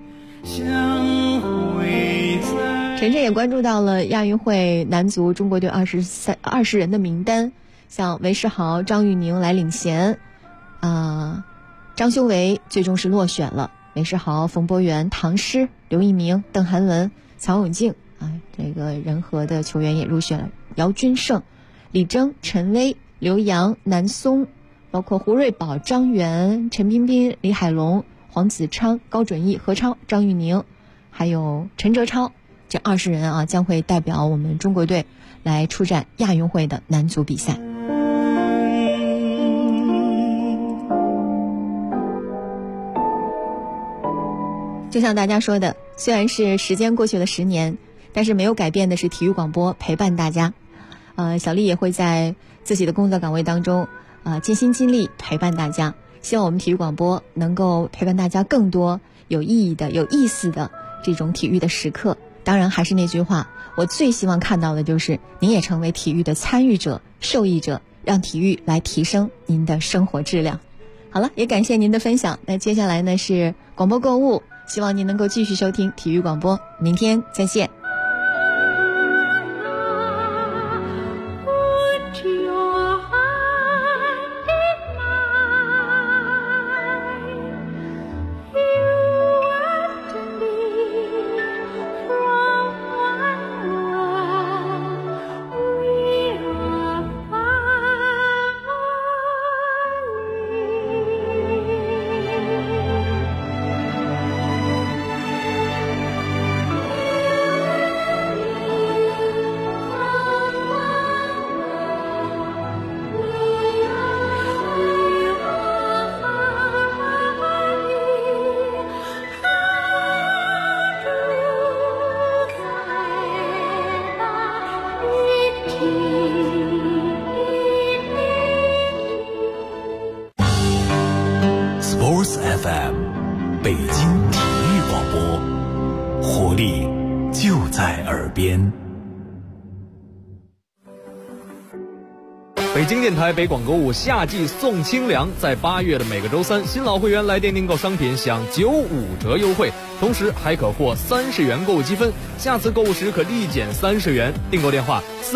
E: 晨晨也关注到了亚运会男足中国队20人的名单，像韦世豪、张玉宁来领衔，张修为最终是落选了，韦世豪、冯博源、唐诗、刘一鸣、邓涵文、曹永静这个人和的球员也入选了，姚军胜、李征、陈薇、刘洋、南松，包括胡瑞宝、张元、陈彬彬、李海龙、黄子昌、高准翼、何超、张玉宁，还有陈哲超，这20人将会代表我们中国队来出战亚运会的男足比赛。就像大家说的，虽然是时间过去了10年，但是没有改变的是体育广播陪伴大家。小丽也会在自己的工作岗位当中尽心尽力陪伴大家，希望我们体育广播能够陪伴大家更多有意义的、有意思的这种体育的时刻。当然还是那句话，我最希望看到的就是您也成为体育的参与者、受益者，让体育来提升您的生活质量。好了，也感谢您的分享。那接下来呢是广播购物，希望您能够继续收听体育广播，明天再见。
M: Sports FM 北京体育广播，活力就在耳边。
N: 北京电台北广购物夏季送清凉，在8月的每个周三，新老会员来电订购商品享95折优惠，同时还可获30元购物积分，下次购物时可立减30元。订购电话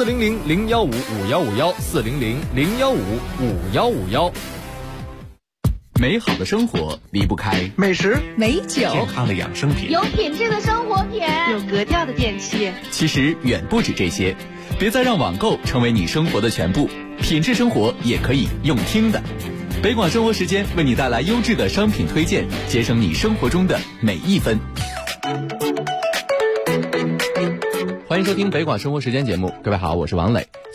N: 400-015-5151，400-015-5151。
O: 美好的生活离不开
P: 美食、
H: 美酒、
O: 健康的养生品，
Q: 有品质的生活品，
R: 有格调的电器。
O: 其实远不止这些，别再让网购成为你生活的全部，品质生活也可以用听的。北广生活时间为你带来优质的商品推荐，节省你生活中的每一分。欢迎收听北广生活时间节目，各位好，我是王磊。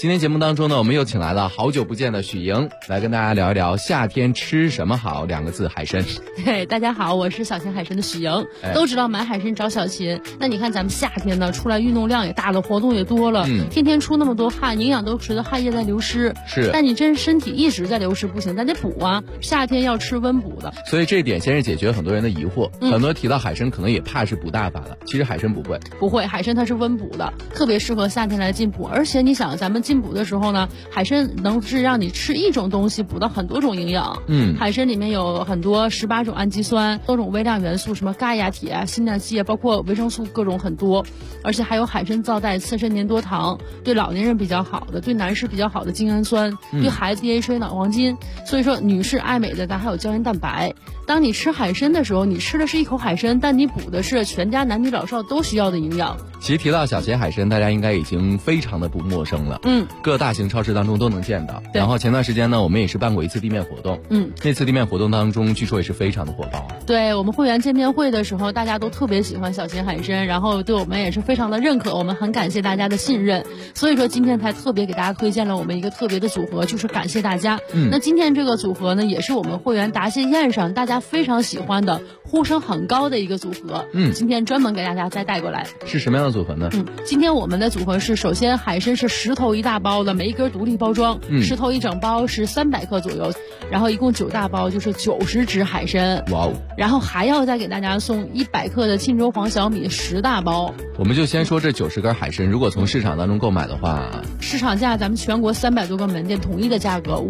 O: 今天节目当中呢，我们又请来了好久不见的许莹，来跟大家聊一聊夏天吃什么好，2个字，海参。
P: 对，大家好，我是小秦海参的许莹。都知道买海参找小秦，那你看咱们夏天呢，出来运动量也大了，活动也多了，天天出那么多汗，营养都随着汗液在流失。
O: 是，
P: 但你真身体一直在流失不行，咱得补啊。夏天要吃温补的，
O: 所以这一点先是解决很多人的疑惑。很多提到海参，可能也怕是补大发了，其实海参不会，
P: 不会，海参它是温补的，特别适合夏天来进补。而且你想，咱们进补的时候呢，海参能是让你吃一种东西补到很多种营养。海参里面有很多18种氨基酸，多种微量元素，什么钙呀、铁啊、锌啊、硒啊，包括维生素各种很多。而且还有海参皂带刺身粘多糖，对老年人比较好的，对男士比较好的精氨酸，对孩子 DHA 脑黄金。所以说，女士爱美的咱还有胶原蛋白。当你吃海参的时候，你吃的是一口海参，但你补的是全家男女老少都需要的营养。
O: 其实提到小秦海参，大家应该已经非常的不陌生了。各大型超市当中都能见到。然后前段时间呢，我们也是办过一次地面活动。那次地面活动当中，据说也是非常的火爆。
P: 对，我们会员见面会的时候，大家都特别喜欢小秦海参，然后对我们也是非常的认可，我们很感谢大家的信任。所以说今天才特别给大家推荐了我们一个特别的组合，就是感谢大家。那今天这个组合呢，也是我们会员答谢宴上大家非常喜欢的、呼声很高的一个组合。今天专门给大家再带过来。
O: 是什么样的组合呢？
P: 今天我们的组合是，首先海参是石头1大包的，每一根独立包装，石头1整包是300克左右，然后一共9大包，就是90只海参。
O: 哇哦！
P: 然后还要再给大家送100克的沁州黄小米10大包。
O: 我们就先说这90根海参，如果从市场当中购买的话，
P: 市场价咱们全国300多个门店统一的价格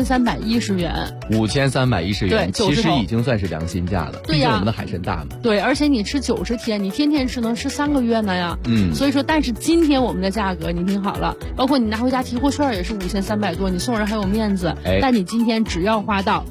P: 5310元。
O: 5310元，
P: 对，
O: 其实已经算是良心价了。
P: 对呀，
O: 毕竟我们的海参大嘛。
P: 对，而且你吃90天，你天天吃能吃3个月呢呀。所以说，但是今天我们的价格你听好了，包括你拿回家提货券也是5300多，你送人还有面子。但你今天只要花到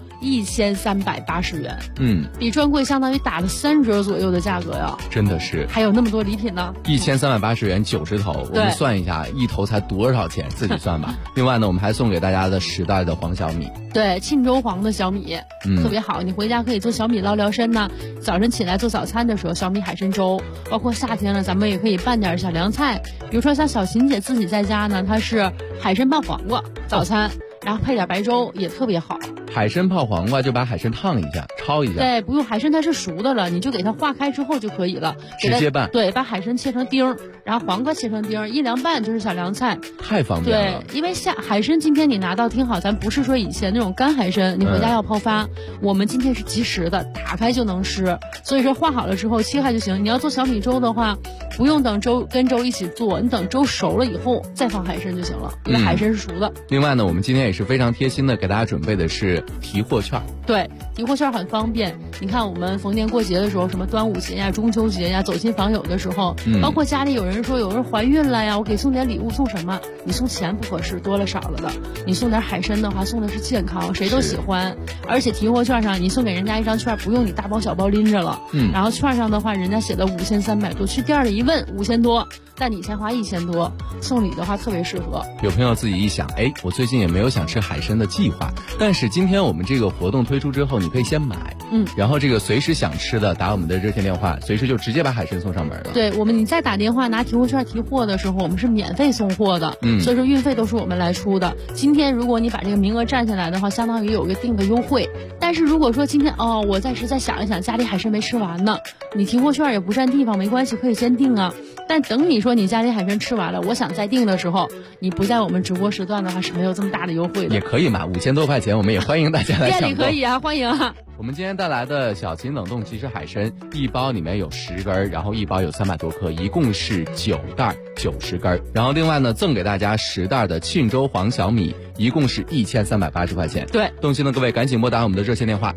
P: 1380元，比专柜相当于打了3折左右的价格呀，
O: 真的是，
P: 还有那么多礼品呢。
O: 1380元90头，我们算一下，一头才多少钱，自己算吧。另外呢，我们还送给大家的10袋的黄小米，
P: 对，沁州黄的小米，特别好，你回家可以做小米捞聊参呢。早晨起来做早餐的时候，小米海参粥，包括夏天了，咱们也可以拌点小凉菜，比如说像小秦姐自己在家呢，她是海参拌黄瓜早餐。然后配点白粥也特别好。
O: 海参泡黄瓜就把海参烫一下，焯一下。
P: 对，不用，海参它是熟的了，你就给它化开之后就可以了，
O: 直接拌。
P: 对，把海参切成丁儿，然后黄瓜切成丁儿，一凉拌就是小凉菜，
O: 太方便了。
P: 对，因为海参今天你拿到听好，咱不是说以前那种干海参，你回家要泡发，我们今天是即食的，打开就能吃。所以说化好了之后切开就行。你要做小米粥的话，不用等粥跟粥一起做，你等粥熟了以后再放海参就行了，因为海参是熟的。
O: 另外呢，我们今天也是非常贴心的给大家准备的是提货券。
P: 对，提货券很方便。你看我们逢年过节的时候，什么端午节呀、中秋节呀，走亲访友的时候，包括家里有人说有人怀孕了呀，我给送点礼物，送什么？你送钱不合适，多了少了的。你送点海参的话，送的是健康，谁都喜欢。而且提货券上你送给人家一张券，不用你大包小包拎着了。然后券上的话，人家写的5300多，去店里一问5000多，但你才花1000多，送礼的话特别适合。
O: 有朋友自己一想，哎，我最近也没有想吃海参的计划，但是今天我们这个活动推出之后，你可以先买，然后这个随时想吃的打我们的热线电话，随时就直接把海参送上门了。
P: 对，你再打电话拿提货券提货的时候，我们是免费送货的，所以说运费都是我们来出的。今天如果你把这个名额占下来的话，相当于有个定个优惠。但是如果说今天我暂时再想一想，家里海参没吃完呢，你提货券也不占地方，没关系，可以先定啊。但等你说你家里海参吃完了，我想再定的时候，你不在我们直播时段的话是没有这么大的优惠的。
O: 也可以嘛，5000多块钱，我们也欢迎大家来抢购。
P: 店里可以啊，欢迎啊。
O: 我们今天带来的小秦冷冻即食海参，一包里面有10根，然后一包有300多克，一共是9袋90根。然后另外呢，赠给大家10袋的沁州黄小米，一共是1380块钱。
P: 对，
O: 动心的各位赶紧拨打我们的热线电话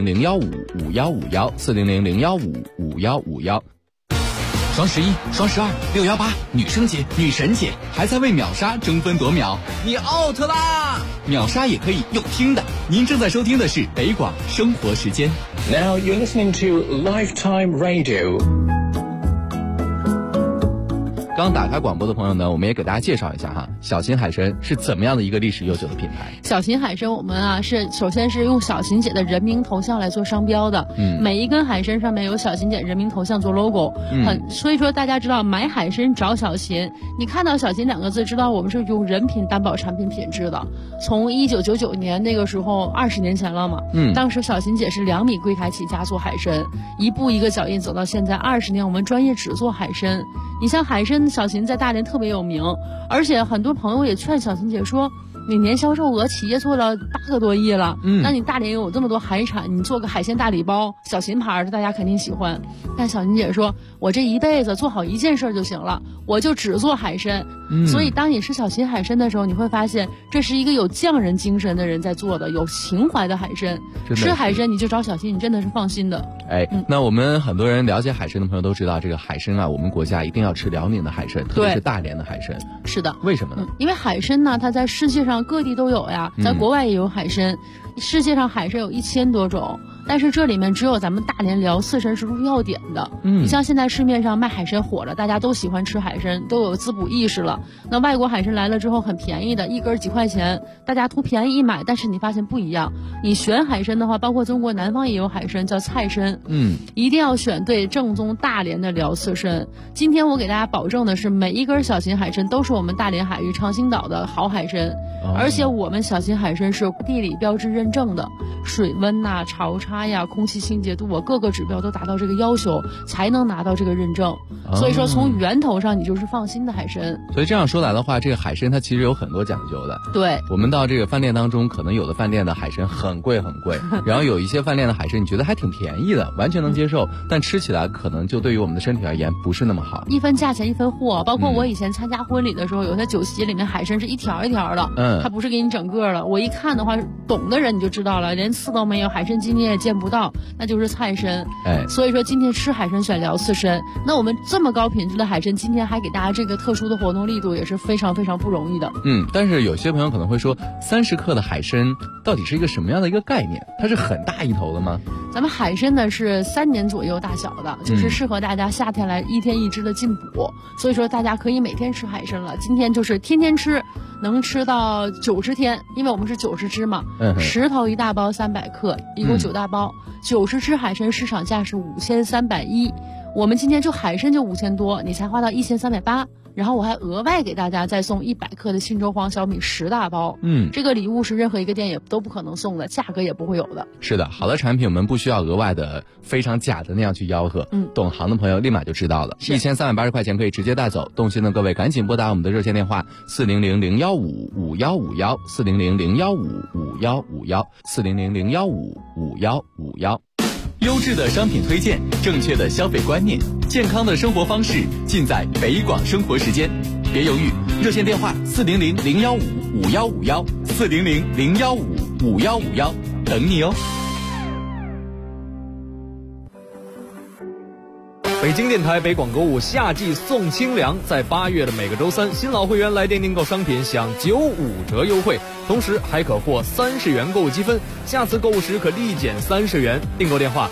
O: 400-015-5151，400-015-5151。双11、双12、618，女生节、女神节，还在为秒杀争分夺秒，你 out 啦！秒杀也可以用听的。您正在收听的是北广生活时间。
Q: Now you're listening to Lifetime Radio。
O: 刚打开广播的朋友呢，我们也给大家介绍一下哈，小秦海参是怎么样的一个历史悠久的品牌？
P: 小秦海参我们啊首先是用小秦姐的人名头像来做商标的，每一根海参上面有小秦姐人名头像做 logo，所以说大家知道买海参找小秦，你看到小秦2个字，知道我们是用人品担保产品品质的。从1999年那个时候20年前了嘛，当时小秦姐是2米柜台起家做海参，一步一个脚印走到现在20年，我们专业只做海参。你像海参，小秦在大连特别有名，而且很多朋友也劝小秦姐说，你年销售额企业做了8个多亿了，那你大连有这么多海产，你做个海鲜大礼包，小秦牌的大家肯定喜欢。但小秦姐说，我这一辈子做好一件事就行了，我就只做海参。所以当你吃小秦海参的时候，你会发现这是一个有匠人精神的人在做的，有情怀的海参。吃海参你就找小秦，你真的是放心的。
O: 那我们很多人了解海参的朋友都知道，这个海参啊，我们国家一定要吃辽宁的海参，特别是大连的海参。
P: 是的。
O: 为什么呢？
P: 因为海参呢，它在世界上各地都有呀，在国外也有海参，世界上海参有1000多种，但是这里面只有咱们大连辽刺参是入药典的。你像现在市面上卖海参火了，大家都喜欢吃海参，都有滋补意识了。那外国海参来了之后很便宜的，一根几块钱，大家图便宜一买，但是你发现不一样。你选海参的话，包括中国南方也有海参叫菜参，一定要选对正宗大连的辽刺参。今天我给大家保证的是，每一根小秦海参都是我们大连海域长兴岛的好海参，而且我们小秦海参是地理标志认证的，水温呐、潮差呀、空气清洁度啊，各个指标都达到这个要求，才能拿到这个认证。所以说从源头上你就是放心的海参。
O: 所以这样说来的话，这个海参它其实有很多讲究的。
P: 对，
O: 我们到这个饭店当中，可能有的饭店的海参很贵很贵，然后有一些饭店的海参你觉得还挺便宜的，完全能接受，但吃起来可能就对于我们的身体而言不是那么好。
P: 一分价钱一分货，包括我以前参加婚礼的时候，有些酒席里面海参是一条一条的，它不是给你整个的。我一看的话，懂的人你就知道了，连刺都没有，海参筋你也见不到，那就是菜参。所以说今天吃海参选辽刺参，那我们这么高品质的海参，今天还给大家这个特殊的活动力度，也是非常非常不容易的。
O: 但是有些朋友可能会说，30克的海参到底是一个什么样的一个概念？它是很大一头的吗？
P: 咱们海参呢是3年左右大小的，就是适合大家夏天来1天1只的进补，所以说大家可以每天吃海参了。今天就是天天吃，能吃到90天，因为我们是90只嘛，10头1大包300克，一共9大包，90只海参市场价是5310，我们今天就海参就5000多，你才花到1380。然后我还额外给大家再送100克的信州黄小米10大包，这个礼物是任何一个店也都不可能送的，价格也不会有的。
O: 是的，好的产品我们不需要额外的非常假的那样去吆喝，懂行的朋友立马就知道了。1380块钱可以直接带走，动心的各位赶紧拨打我们的热线电话400-015-5151，400-015-5151，400-015-5151。 优质的商品推荐，正确的消费观念，健康的生活方式，尽在北广生活时间。别犹豫，热线电话400-015-5151，400-015-5151，等你哦。
N: 北京电台北广购物夏季送清凉，在8月的每个周三，新老会员来电订购商品享95折优惠，同时还可获30元购物积分，下次购物时可立减30元。订购电话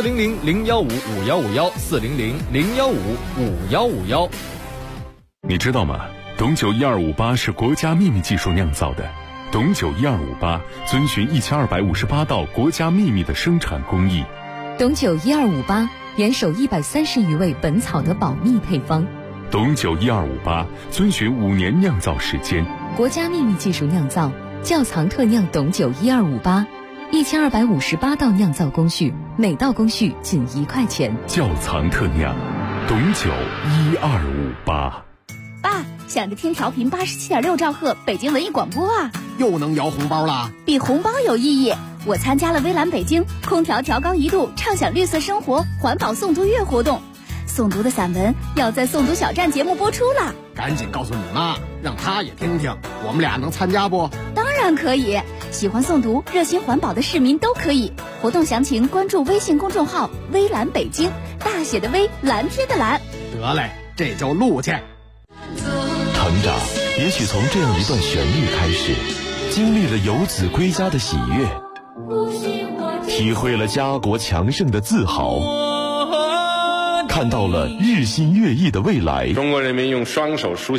N: 400-015-5151，400-015-5151。
B: 你知道吗？董酒1258是国家秘密技术酿造的，董酒1258遵循1258道国家秘密的生产工艺。
H: 董酒1258严守130余味本草的保密配方。
B: 董酒1258遵循5年酿造时间，
H: 国家秘密技术酿造，窖藏特酿董酒1258，1258道酿造工序，每道工序仅1块钱。
B: 窖藏特酿，董酒1258。
Q: 爸，想着听调频87.6兆赫北京文艺广播啊，
R: 又能摇红包了？
Q: 比红包有意义。我参加了微蓝北京空调调高1度畅享绿色生活环保诵读月活动，诵读的散文要在诵读小站节目播出了。
R: 赶紧告诉你妈，让她也听听，我们俩能参加不？
Q: 当然可以，喜欢诵读热心环保的市民都可以。活动详情关注微信公众号微蓝北京，大写的微，蓝天的蓝。
R: 得嘞，这就录去。
A: 成长也许从这样一段旋律开始，经历了游子归家的喜悦，体会了家国强盛的自豪， 看到了日新月异的未来。
I: 中国人民用双手书